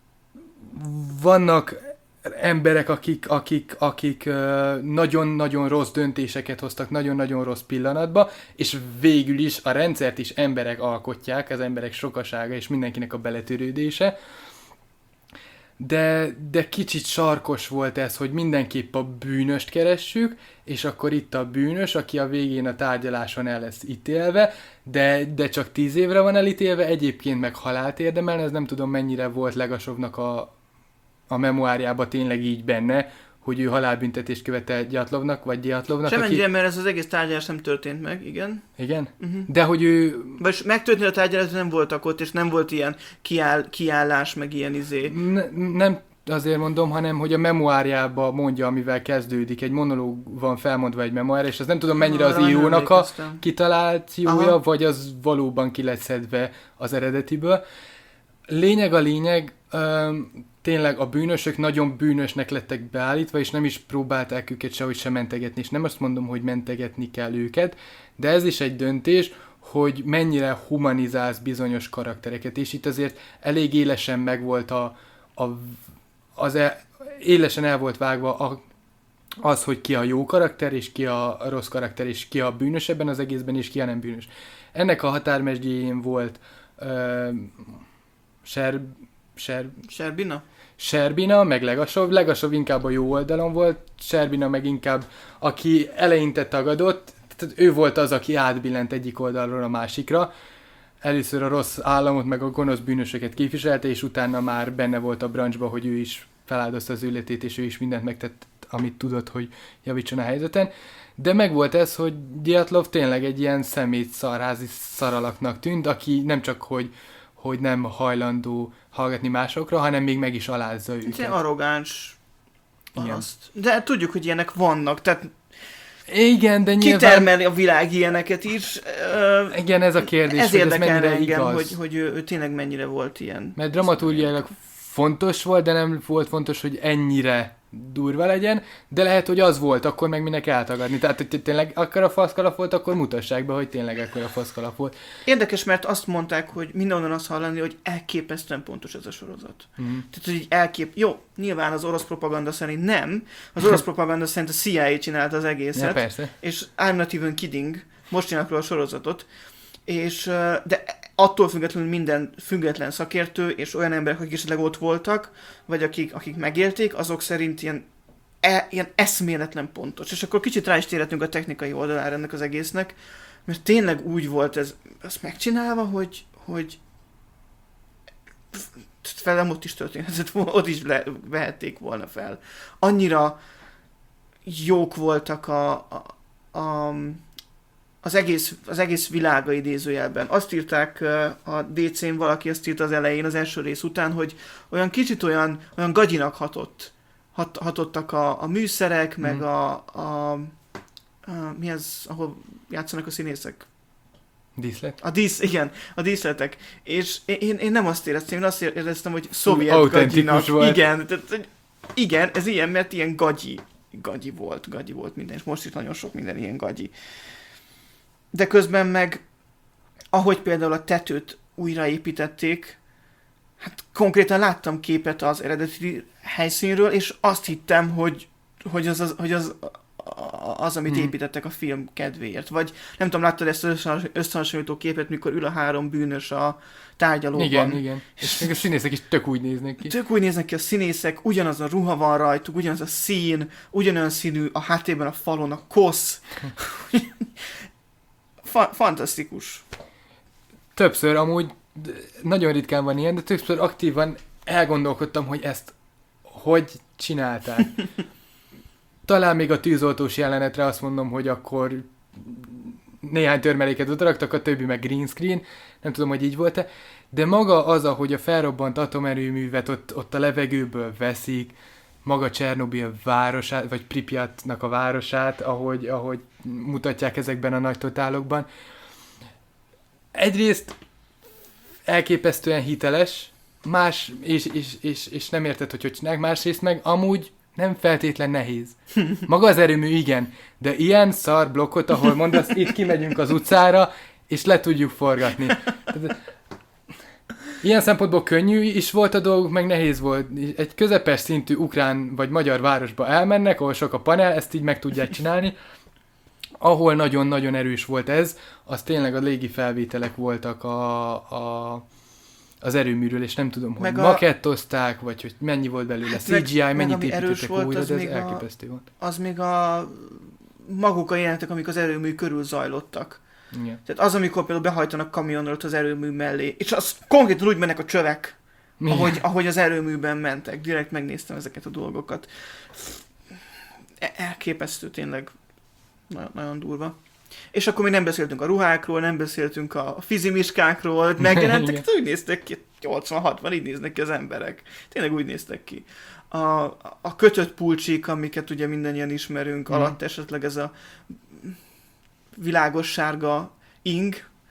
vannak emberek, akik, akik, akik ö, nagyon-nagyon rossz döntéseket hoztak nagyon-nagyon rossz pillanatba, és végül is a rendszert is emberek alkotják, az emberek sokasága és mindenkinek a beletörődése. De, de kicsit sarkos volt ez, hogy mindenképp a bűnöst keressük, és akkor itt a bűnös, aki a végén a tárgyaláson el lesz ítélve, de, de csak tíz évre van elítélve, egyébként meg halált érdemel, ez nem tudom mennyire volt Legasovnak a, a memoárjában tényleg így benne, hogy ő halálbüntetést követel Gyatlovnak, vagy Gyatlovnak, Semennyire, mert ez az egész tárgyalás nem történt meg, igen. Igen? Uh-huh. De hogy ő... Vagyis megtörtént a tárgyalás, nem voltak ott, és nem volt ilyen kiáll, kiállás, meg ilyen izé. Ne, nem azért mondom, hanem hogy a memoárjába mondja, amivel kezdődik. Egy monológ van felmondva egy memoár, és az nem tudom mennyire az Arra nem írónak a emlékeztem. kitalációja, Aha. vagy az valóban ki lett szedve az eredetiből. Lényeg a lényeg, öm, tényleg a bűnösök nagyon bűnösnek lettek beállítva, és nem is próbálták őket sehogy sem mentegetni, és nem azt mondom, hogy mentegetni kell őket, de ez is egy döntés, hogy mennyire humanizálsz bizonyos karaktereket, és itt azért elég élesen megvolt a, a az el, élesen el volt vágva a, az, hogy ki a jó karakter, és ki a rossz karakter, és ki a bűnös ebben az egészben, és ki a nem bűnös. Ennek a határmesdjéjén volt uh, Ser, Ser, Serbina? Serbina, meg Legasov. Legasov inkább a jó oldalon volt, Serbina meg inkább, aki eleinte tagadott, tehát ő volt az, aki átbillent egyik oldalról a másikra. Először a rossz államot, meg a gonosz bűnösöket képviselte, és utána már benne volt a branchba, hogy ő is feláldozta az életét, és ő is mindent megtett, amit tudott, hogy javítson a helyzeten. De megvolt ez, hogy Dyatlov tényleg egy ilyen szemét szarházi szaralaknak tűnt, aki nem csak, hogy, hogy nem hajlandó hallgatni másokra, hanem még meg is alázza őket. Ilyen arrogáns paraszt. De tudjuk, hogy ilyenek vannak, tehát igen, de nyilván... Kitermeli a világ ilyeneket is. Uh, igen, ez a kérdés, ez hogy ez érdekel mennyire engem, igaz. hogy, hogy ő, ő tényleg mennyire volt ilyen. Mert dramaturgiailag fontos volt, de nem volt fontos, hogy ennyire durva legyen, de lehet, hogy az volt, akkor meg minek eltagadni. Tehát, hogy tényleg akkora faszkalap volt, akkor mutassák be, hogy tényleg akkora faszkalap volt. Érdekes, mert azt mondták, hogy mindenhonnan azt hallani, hogy elképesztően pontos ez a sorozat. Mm. Tehát, hogy így elkép... Jó, nyilván az orosz propaganda szerint nem. Az orosz propaganda szerint a C I A csinálta az egészet. Ja, persze. És I'm not even kidding. Most csinálják róla a sorozatot. És, de attól függetlenül minden független szakértő, és olyan emberek, akik esetleg ott voltak, vagy akik, akik megélték, azok szerint ilyen, e, ilyen eszméletlen pontos. És akkor kicsit rá is térhetünk a technikai oldalára ennek az egésznek, mert tényleg úgy volt ez, ezt megcsinálva, hogy, hogy felem ott is történhetett volna, ott is le, vehették volna fel. Annyira jók voltak a, a, a Az egész, az egész világa idézőjelben. Azt írták a dé cén, valaki azt írt az elején, az első rész után, hogy olyan kicsit olyan, olyan gagyinak hatott. Hat, hatottak a, a műszerek, mm. meg a, a, a... Mi ez, ahol játszanak a színészek? Díszlet? A dísz, igen, a díszletek. És én, én nem azt éreztem, én azt éreztem, hogy szovjet gagyinak. Volt. Igen, tehát, igen, ez ilyen, mert ilyen gagyi. Gagyi volt, gagyi volt minden, és most is nagyon sok minden ilyen gagyi. De közben meg, ahogy például a tetőt újraépítették, hát konkrétan láttam képet az eredeti helyszínről, és azt hittem, hogy, hogy, az, az, hogy az, az, amit hmm. építettek a film kedvéért. Vagy nem tudom, láttad ezt az összehasonlító képet, mikor ül a három bűnös a tárgyalóban. Igen, igen. És még a színészek is tök úgy néznek ki. Tök úgy néznek ki a színészek, ugyanaz a ruha van rajtuk, ugyanaz a szín, ugyanolyan színű a háttérben a falon a kosz. Fa- fantasztikus. Többször amúgy, nagyon ritkán van ilyen, de többször aktívan elgondolkodtam, hogy ezt hogy csinálták. Talán még a tűzoltós jelenetre azt mondom, hogy akkor néhány törmeléket odaraktak, a többi meg green screen, nem tudom, hogy így volt-e, de maga az, ahogy a felrobbant atomerőművet ott, ott a levegőből veszik, maga Csernobil városát, vagy Pripyatnak a városát, ahogy, ahogy mutatják ezekben a nagy totálokban. Egyrészt elképesztően hiteles, más, és, és, és, és nem érted, hogy hogy csinálják, másrészt meg amúgy nem feltétlen nehéz. Maga az erőmű igen, de ilyen szar blokkot, ahol mondasz, itt kimegyünk az utcára, és le tudjuk forgatni. Ilyen szempontból könnyű is volt a dolguk, meg nehéz volt. Egy közepes szintű ukrán vagy magyar városba elmennek, ahol sok a panel, ezt így meg tudják csinálni. Ahol nagyon-nagyon erős volt ez, az tényleg a légi felvételek voltak a, a, az erőműről, és nem tudom, hogy a... makettozták, vagy hogy mennyi volt belőle cé gé í, mennyit építettek újra, de ez elképesztő volt. Az még a maguk a jelentek, amik az erőmű körül zajlottak. Igen. Tehát az, amikor például behajtanak kamionról az erőmű mellé, és az konkrétan úgy mennek a csövek, ahogy, ahogy az erőműben mentek. Direkt megnéztem ezeket a dolgokat. Elképesztő tényleg. Nagyon, nagyon durva. És akkor még nem beszéltünk a ruhákról, nem beszéltünk a fizimiskákról, megjelentek, úgy néztek ki, nyolcvan-hatvan, így néznek ki az emberek. Tényleg úgy néztek ki. A, a kötött pulcsik, amiket ugye mindannyian ismerünk, mm. alatt esetleg ez a világos sárga ing,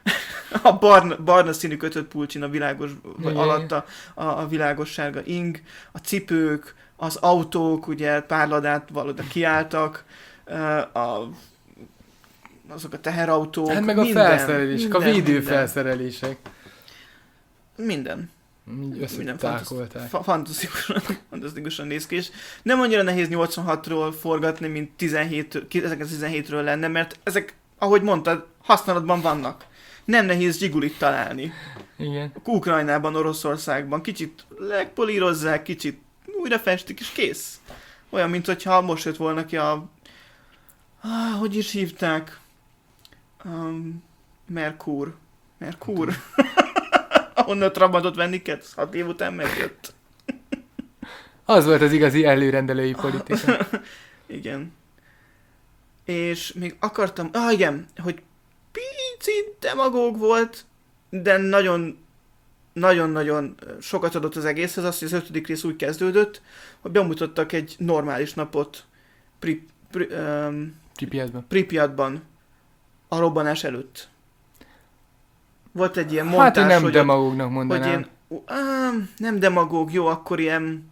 A barna, barna színű kötött pulcsin a világos, vagy Igen. alatta a, a világossárga ing, a cipők, az autók, ugye párladát valóda kiálltak, a, azok a teherautók. Hát meg a minden, felszerelések, minden, a védő minden. felszerelések. Minden. Így Minden összetákolták. fa- fantasztikusan, fantasztikusan néz ki, és nem annyira nehéz nyolcvanhatról forgatni, mint tizenhét, ezerkilencszáztizenhétről lenne, mert ezek, ahogy mondtad, használatban vannak. Nem nehéz Zsigulit találni. Igen. Ukrajnában, Oroszországban kicsit legpolírozzák, kicsit újra festik, és kész. Olyan, mint hogyha most jött volna ki a... Ah, hogy is hívták? Um, Merkur. Merkur. Onnan Trabantot venni kell, hat év után megjött. Az volt az igazi előrendelői politika. Igen. És még akartam... Ah, igen, hogy picit demagóg volt, de nagyon nagyon-nagyon sokat adott az egészhez. Azt, hogy az ötödik rész úgy kezdődött, hogy bemutattak egy normális napot Pri, pri, um, Pripyatban. Pripyatban a robbanás előtt. Volt egy ilyen Hát montás, én nem hogy, demagógnak hogy mondanám. ilyen, uh, nem demagóg, jó, akkor ilyen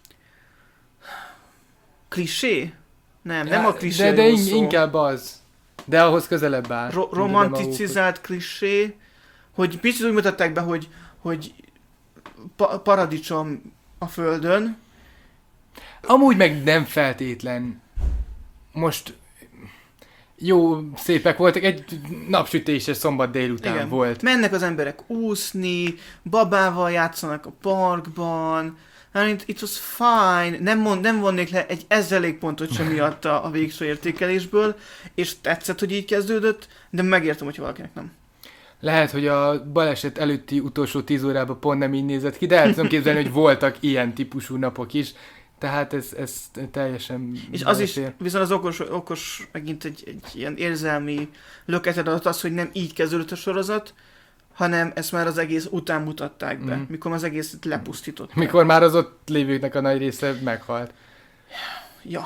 klisé? Nem, nem Ja, a klisé De, de jó in- szó. inkább az. De ahhoz közelebb áll. Ro- mint a romanticizált klisé, hogy picit úgy mutatták be, hogy, hogy pa- paradicsom a földön. demagógok. Amúgy meg nem feltétlen. Most jó, szépek voltak. Egy napsütéses szombat délután Igen. volt. Mennek az emberek úszni, babával játszanak a parkban. I mean, it was fine. Nem, mond, nem vonnék le egy ezrelék pontot sem miatt a, a végső értékelésből, és tetszett, hogy így kezdődött, de megértem, hogyha valakinek nem. Lehet, hogy a baleset előtti utolsó tíz órában pont nem így nézett ki, de el tudom képzelni, hogy voltak ilyen típusú napok is. Tehát ez, ez teljesen És az is, belefér. viszont az okos, okos megint egy, egy ilyen érzelmi löketet adott az, hogy nem így kezdődött a sorozat, hanem ezt már az egész után mutatták be, Mhm. mikor az egészet lepusztították. Mikor már az ott lévőknek a nagy része meghalt. Ja.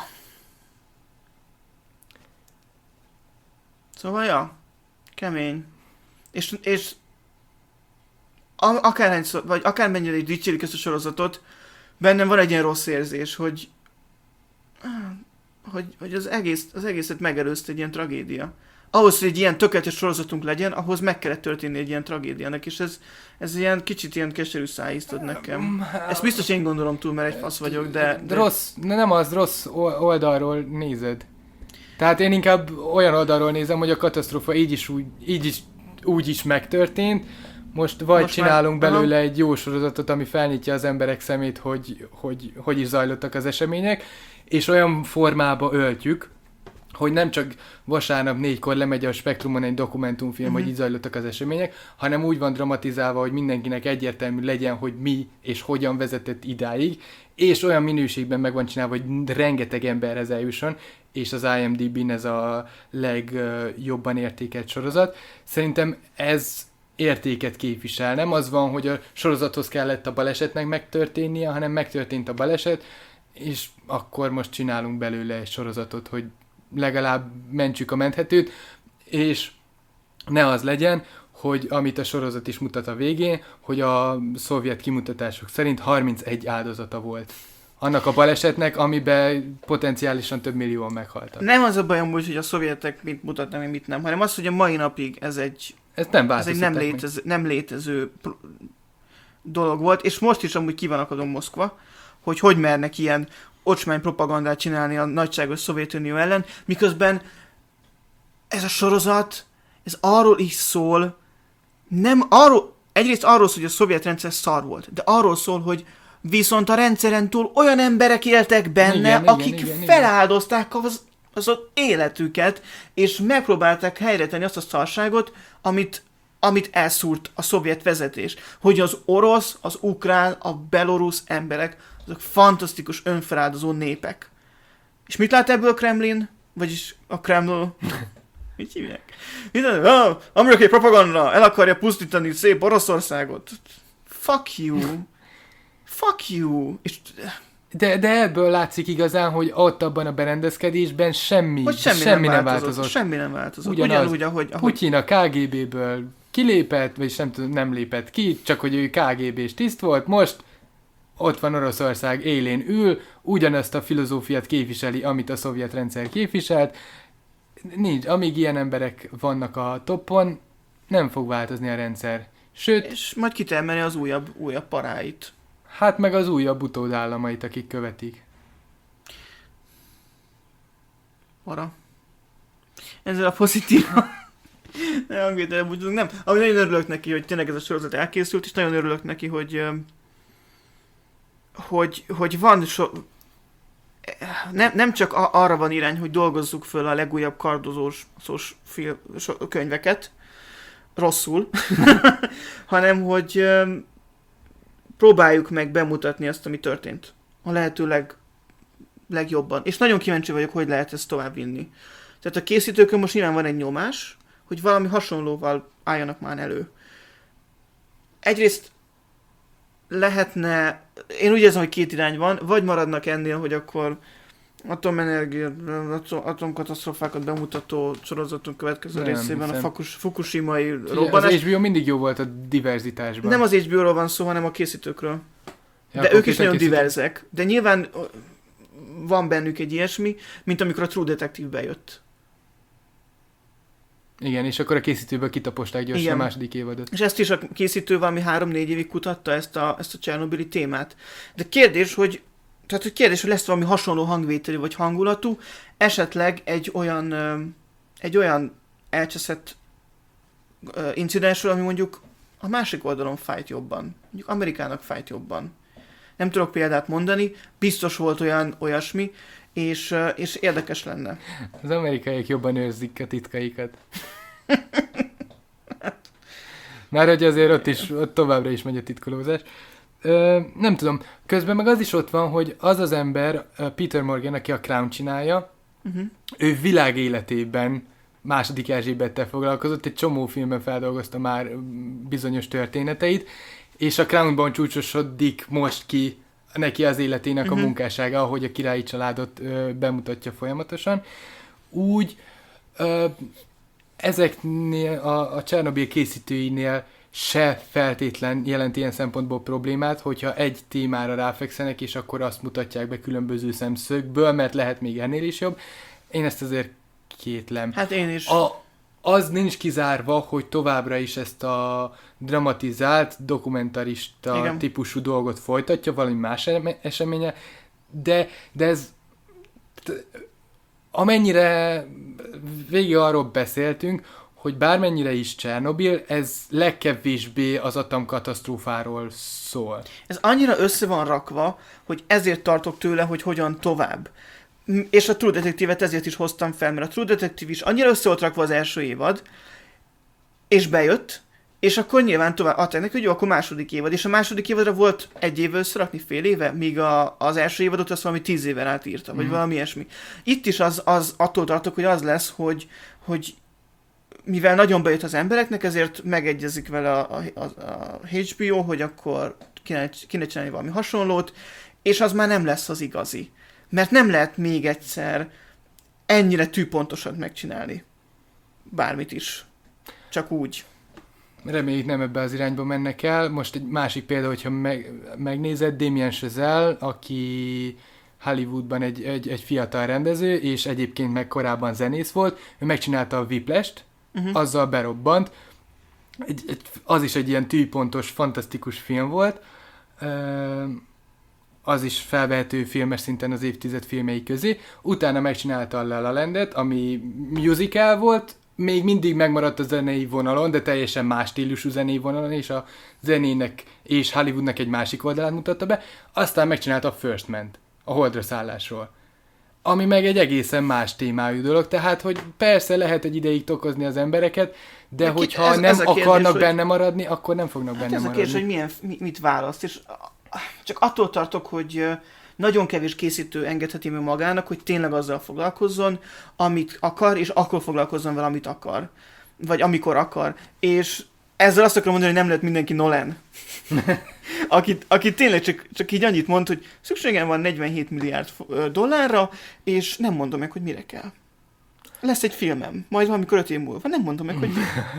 Szóval, ja, kemény. És, és a- akárhányszor, vagy akármennyire is dicsérik ezt a sorozatot, bennem van egy ilyen rossz érzés, hogy hogy, hogy az, egész, az egészet megelőzte egy ilyen tragédia. Ahhoz, hogy egy ilyen tökéletes sorozatunk legyen, ahhoz meg kellett történni egy ilyen tragédiának, és ez, ez ilyen kicsit ilyen keserű szájízt ad nekem. Ezt biztos én gondolom túl, mert egy fasz vagyok, de... de... Rossz, ne- nem az, rossz o- oldalról nézed. Tehát én inkább olyan oldalról nézem, hogy a katasztrófa így is úgy, így is, úgy is megtörtént. Most vagy Most csinálunk már- belőle egy jó sorozatot, ami felnyitja az emberek szemét, hogy, hogy hogy is zajlottak az események, és olyan formába öltjük, hogy nem csak vasárnap négykor lemegy a Spektrumon egy dokumentumfilm, Mhm. hogy így zajlottak az események, hanem úgy van dramatizálva, hogy mindenkinek egyértelmű legyen, hogy mi és hogyan vezetett idáig, és olyan minőségben meg van csinálva, hogy rengeteg emberhez eljusson, és az I M D B-n ez a legjobban értékelt sorozat. Szerintem ez értéket képvisel. Nem az van, hogy a sorozathoz kellett a balesetnek megtörténnie, hanem megtörtént a baleset, és akkor most csinálunk belőle egy sorozatot, hogy legalább mentsük a menthetőt, és ne az legyen, hogy amit a sorozat is mutat a végén, hogy a szovjet kimutatások szerint harmincegy áldozata volt annak a balesetnek, amiben potenciálisan több millióan meghaltak. Nem az a bajom úgy, hogy a szovjetek mit mutatnak, meg mit nem, hanem az, hogy a mai napig ez egy, Ezt nem ez egy változtatták nem, meg. létező, nem létező pr- dolog volt, és most is amúgy ki van akadom Moszkva, hogy hogy mernek ilyen ocsmány propagandát csinálni a nagyságos Szovjetunió ellen, miközben ez a sorozat, ez arról is szól, nem arról, egyrészt arról szól, hogy a szovjet rendszer szar volt, de arról szól, hogy viszont a rendszeren túl olyan emberek éltek benne, Igen, igen, akik igen, igen. feláldozták az, az ott életüket, és megpróbálták helyretenni azt a szarságot, amit, amit elszúrt a szovjet vezetés. Hogy az orosz, az ukrán, a belorusz emberek, azok fantasztikus önfeláldozó népek. És mit lát ebből a Kremlin? Vagyis a Kreml... Mit hívják? Minden, ah, amerikai propaganda el akarja pusztítani szép Oroszországot. Fuck you. Fuck you. És De, de ebből látszik igazán, hogy ott abban a berendezkedésben semmi, hogy semmi, semmi nem, nem változott. változott. Semmi nem változott. Ugyanaz. Ugyanúgy, ahogy... ahogy Putyin a K G B-ből kilépett, vagyis nem tudom, nem lépett ki, csak hogy ő ká gé bé-s tiszt volt, most ott van Oroszország élén ül, ugyanazt a filozófiát képviseli, amit a szovjet rendszer képviselt. Nincs, amíg ilyen emberek vannak a toppon, nem fog változni a rendszer. Sőt, És majd kitermelni az újabb, újabb paráit. hát meg az újabb utódállamait, akik követik. Para. Ezzel a pozitív... nem, hangvételre búcsúzunk, nem. Ami nagyon örülök neki, hogy tényleg ez a sorozat elkészült, és nagyon örülök neki, hogy hogy, hogy van so... nem, nem csak a, arra van irány, hogy dolgozzuk föl a legújabb kardozós szós film, so, könyveket, rosszul, hanem hogy um, próbáljuk meg bemutatni azt, ami történt. A lehető leg, legjobban. És nagyon kíváncsi vagyok, hogy lehet ezt tovább vinni. Tehát a készítőkön most nyilván van egy nyomás, hogy valami hasonlóval álljanak már elő. Egyrészt lehetne, én úgy érzem, hogy két irány van, vagy maradnak ennél, hogy akkor atomenergia, atom, atomkatasztrófákat bemutató sorozatunk következő Nem, részében hiszem. a Fukus, fukushimai Az robbanás. há bé ó mindig jó volt a diverzitásban. Nem az há bé ó-ról van szó, hanem a készítőkről. Ja, De ők is nagyon készítő... diverzek. De nyilván van bennük egy ilyesmi, mint amikor a True Detective bejött. Igen, és akkor a készítőből kitaposták gyorsan Igen. a második évadot. És ezt is a készítő valami három-négy évig kutatta, ezt a, ezt a Csernobili témát. De kérdés, hogy tehát, hogy kérdés, hogy lesz valami hasonló hangvételű vagy hangulatú, esetleg egy olyan, ö, egy olyan elcseszett ö, incidensről, ami mondjuk a másik oldalon fájt jobban. Mondjuk Amerikának fájt jobban. Nem tudok példát mondani, biztos volt olyan olyasmi, és, ö, és érdekes lenne. Az amerikaiak jobban őrzik a titkaikat. Már hogy azért ott is, ott továbbra is megy a titkolózás. Ö, nem tudom, közben meg az is ott van, hogy az az ember, Peter Morgan, aki a Crown csinálja, Uh-huh. ő világ életében második Erzsébettel foglalkozott, egy csomó filmben feldolgozta már bizonyos történeteit, és a Crownban csúcsosodik most ki neki az életének uh-huh. a munkássága, ahogy a királyi családot ö, bemutatja folyamatosan. Úgy ö, ezeknél a, a Csernobil készítőinél se feltétlen jelent ilyen szempontból problémát, hogyha egy témára ráfekszenek, és akkor azt mutatják be különböző szemszögből, mert lehet még ennél is jobb. Én ezt azért kétlem. Hát én is. A, az nincs kizárva, hogy továbbra is ezt a dramatizált, dokumentarista Igen. típusú dolgot folytatja, valami más eseménye, de, de ez amennyire végig arról beszéltünk, hogy bármennyire is Csernobil, ez legkevésbé az atomkatasztrófáról szól. Ez annyira össze van rakva, hogy ezért tartok tőle, hogy hogyan tovább. És a True Detective-et ezért is hoztam fel, mert a True Detective is annyira össze volt rakva az első évad, és bejött, és akkor nyilván tovább adták neki, hogy jó, akkor második évad, és a második évadra volt egy évvel összerakni, fél éve, míg a, az első évadot azt valami tíz éven átírta, vagy mm. valami ilyesmi. Itt is az, az attól tartok, hogy az lesz, hogy, hogy mivel nagyon bejött az embereknek, ezért megegyezik vele a, a, a há bé ó, hogy akkor kéne, kéne csinálni valami hasonlót, és az már nem lesz az igazi. Mert nem lehet még egyszer ennyire tűpontosan megcsinálni. Bármit is. Csak úgy. Reméljük nem ebbe az irányba mennek el. Most egy másik példa, hogyha meg, megnézed, Damien Chazelle, aki Hollywoodban egy, egy, egy fiatal rendező, és egyébként meg korábban zenész volt, ő megcsinálta a Whiplash-t, uh-huh. azzal berobbant. Egy, egy, az is egy ilyen tűpontos, fantasztikus film volt. Az is felvehető filmes szinten az évtized filmjei közé. Utána megcsinálta a La La Landet, ami musical volt, még mindig megmaradt a zenei vonalon, de teljesen más stílusú zenei vonalon, és a zenének és Hollywoodnak egy másik oldalát mutatta be. Aztán megcsinálta a First Man-t, a holdra szállásról. Ami meg egy egészen más témájú dolog, tehát, hogy persze lehet egy ideig tokozni az embereket, de, de hogyha ez, nem ez kérdés, akarnak hogy... benne maradni, akkor nem fognak hát benne maradni. Ez a kérdés, hogy milyen, mit választ, és csak attól tartok, hogy nagyon kevés készítő engedheti meg magának, hogy tényleg azzal foglalkozzon, amit akar, és akkor foglalkozzon vele, amit akar. Vagy amikor akar. És ezzel azt akarom mondani, hogy nem lehet mindenki Nolan. aki, aki tényleg csak, csak így annyit mond, hogy szükségem van negyvenhét milliárd dollárra, és nem mondom meg, hogy mire kell. Lesz egy filmem, majd valamikor öt év múlva. Nem mondom meg, hogy mi.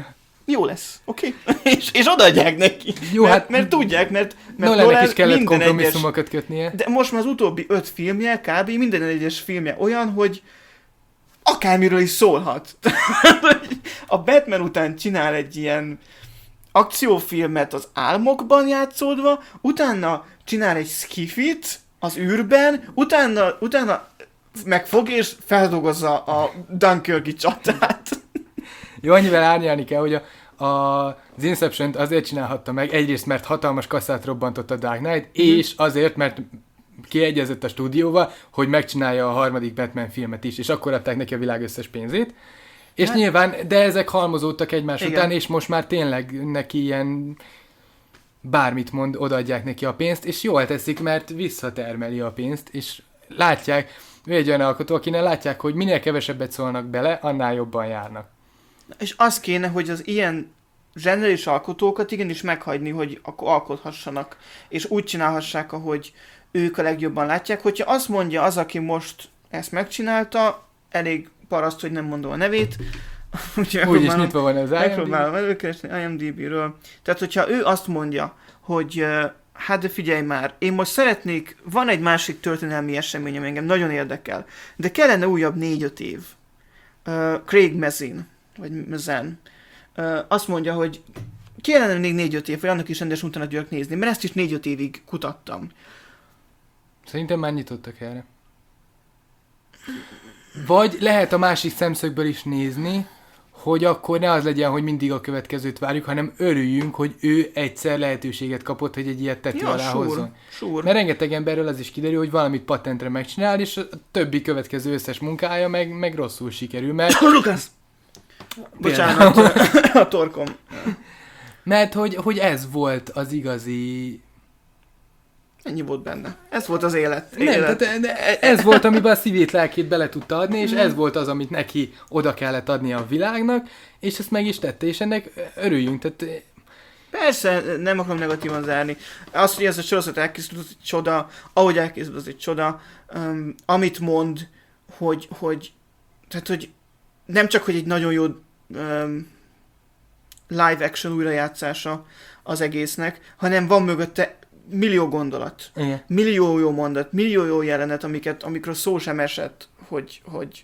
jó lesz, oké? Okay? és, és odaadják neki. Jó, mert, hát... mert tudják, mert, mert Nolannek is kellett minden kompromisszumokat egyes, kötnie. de most már az utóbbi öt filmje, kb. Minden egyes filmje olyan, hogy akármiről is szólhat. A Batman után csinál egy ilyen akciófilmet az álmokban játszódva, utána csinál egy skifit az űrben, utána, utána megfog és feldolgozza a Dunkirk-i csatát. Jó, annyivel árnyalni kell, hogy a, a, az Inception-t azért csinálhatta meg, egyrészt, mert hatalmas kasszát robbantott a Dark Knight, mm. és azért, mert kiegyezett a stúdióval, hogy megcsinálja a harmadik Batman filmet is, és akkor adták neki a világ összes pénzét. És hát, nyilván, de ezek halmozódtak egymás igen. után, és most már tényleg neki ilyen bármit mond, odaadják neki a pénzt, és jól teszik, mert visszatermeli a pénzt, és látják, ő egy olyan alkotó, akinek látják, hogy minél kevesebbet szólnak bele, annál jobban járnak. És az kéne, hogy az ilyen zseniális alkotókat igenis meghagyni, hogy akkor alkothassanak, és úgy csinálhassák, ahogy ők a legjobban látják. Hogyha azt mondja az, aki most ezt megcsinálta, elég paraszt, hogy nem mondom a nevét. Úgyis nyitva van az I M D B. Megpróbálom előkeresni I M D B-ről. Tehát, hogyha ő azt mondja, hogy hát de figyelj már, én most szeretnék, van egy másik történelmi esemény, ami engem nagyon érdekel, de kellene újabb négy-öt év. Uh, Craig Mazin, vagy Mazin, uh, azt mondja, hogy kellene még négy-öt év, vagy annak is rendes utána tudjak nézni, mert ezt is négy-öt évig kutattam. Szerintem már nyitottak erre. Vagy lehet a másik szemszögből is nézni, hogy akkor ne az legyen, hogy mindig a következőt várjuk, hanem örüljünk, hogy ő egyszer lehetőséget kapott, hogy egy ilyet tető ja, alá sure, hozzon. Sure. Mert rengeteg emberről az is kiderül, hogy valamit patentre megcsinál, és a többi következő összes munkája meg, meg rosszul sikerül, mert... Lukasz! Bocsánat, a torkom. Mert hogy, hogy ez volt az igazi... Ennyi volt benne. Ez volt az élet. Nem, élet. Tehát, de ez volt, amiben a szívét, lelkét bele tudta adni, és ez volt az, amit neki oda kellett adni a világnak, és ezt meg is tette, és ennek örüljünk. Tehát... Persze, nem akarom negatívan zárni. Az, hogy ez a sorozat elkészült, az egy csoda, ahogy elkészült, az egy csoda. Um, amit mond, hogy, hogy, tehát, hogy nem csak, hogy egy nagyon jó um, live action újrajátszása az egésznek, hanem van mögötte millió gondolat, igen. millió jó mondat, millió jó jelenet, amiket, amikről szó sem esett, hogy, hogy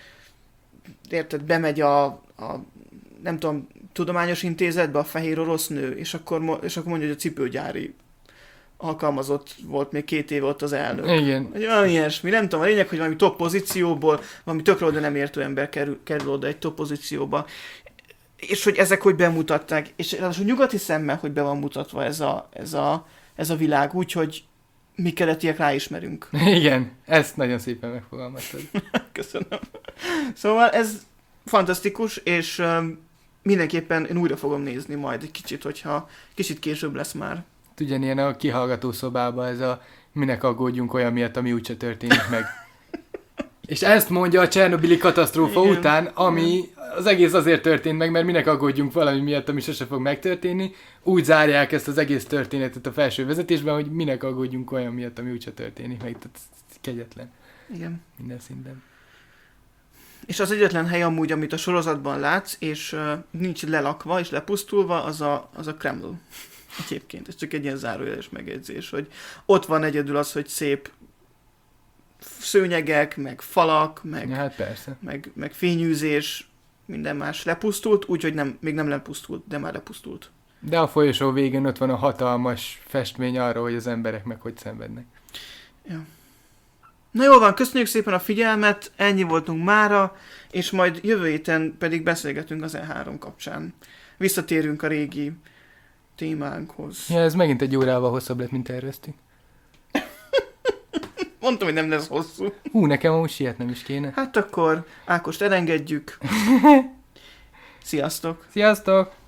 érted, bemegy a, a nem tudom, tudományos intézetbe a fehér orosz nő, és akkor, és akkor mondja, hogy a cipőgyári alkalmazott volt még két év ott az elnök. Igen. Vagy valami ilyesmi, nem tudom, a lényeg, hogy valami top pozícióból, valami tökre oda nem értő ember kerül, kerül oda egy top pozícióba. És hogy ezek hogy bemutatták, és ráadásul nyugati szemmel, hogy be van mutatva ez a, ez a, ez a világ, úgyhogy mi keletiek ráismerünk. Igen, ezt nagyon szépen megfogalmaztad. Köszönöm. Szóval ez fantasztikus, és um, mindenképpen én újra fogom nézni majd egy kicsit, hogyha kicsit később lesz már. Ugyanilyen a kihallgató szobában ez a minek aggódjunk olyan miatt, ami úgyse történik meg. És ezt mondja a Csernobili katasztrófa igen, után, ami igen. az egész azért történt meg, mert minek aggódjunk valami miatt, ami sose fog megtörténni. Úgy zárják ezt az egész történetet a felső vezetésben, hogy minek aggódjunk olyan miatt, ami úgyse történik meg. Tehát kegyetlen. Igen. Minden szinten. És az egyetlen hely amúgy, amit a sorozatban látsz, és uh, nincs lelakva és lepusztulva, az a, az a Kreml. Egyébként. Ez csak egy ilyen zárójeles megjegyzés, hogy ott van egyedül az, hogy szép szőnyegek, meg falak, meg, ja, hát persze. meg, meg fényűzés, minden más lepusztult, úgyhogy nem, még nem lepusztult, de már lepusztult. De a folyosó végén ott van a hatalmas festmény arról, hogy az emberek meg hogy szenvednek. Ja. Na jól van, köszönjük szépen a figyelmet, ennyi voltunk mára, és majd jövő héten pedig beszélgetünk az E három kapcsán. Visszatérünk a régi témánkhoz. Ja, ez megint egy órával hosszabb lett, mint terveztük. Mondtam, hogy nem lesz hosszú. Hú, nekem amúgy sietnem is kéne. Hát akkor Ákost elengedjük. Sziasztok! Sziasztok!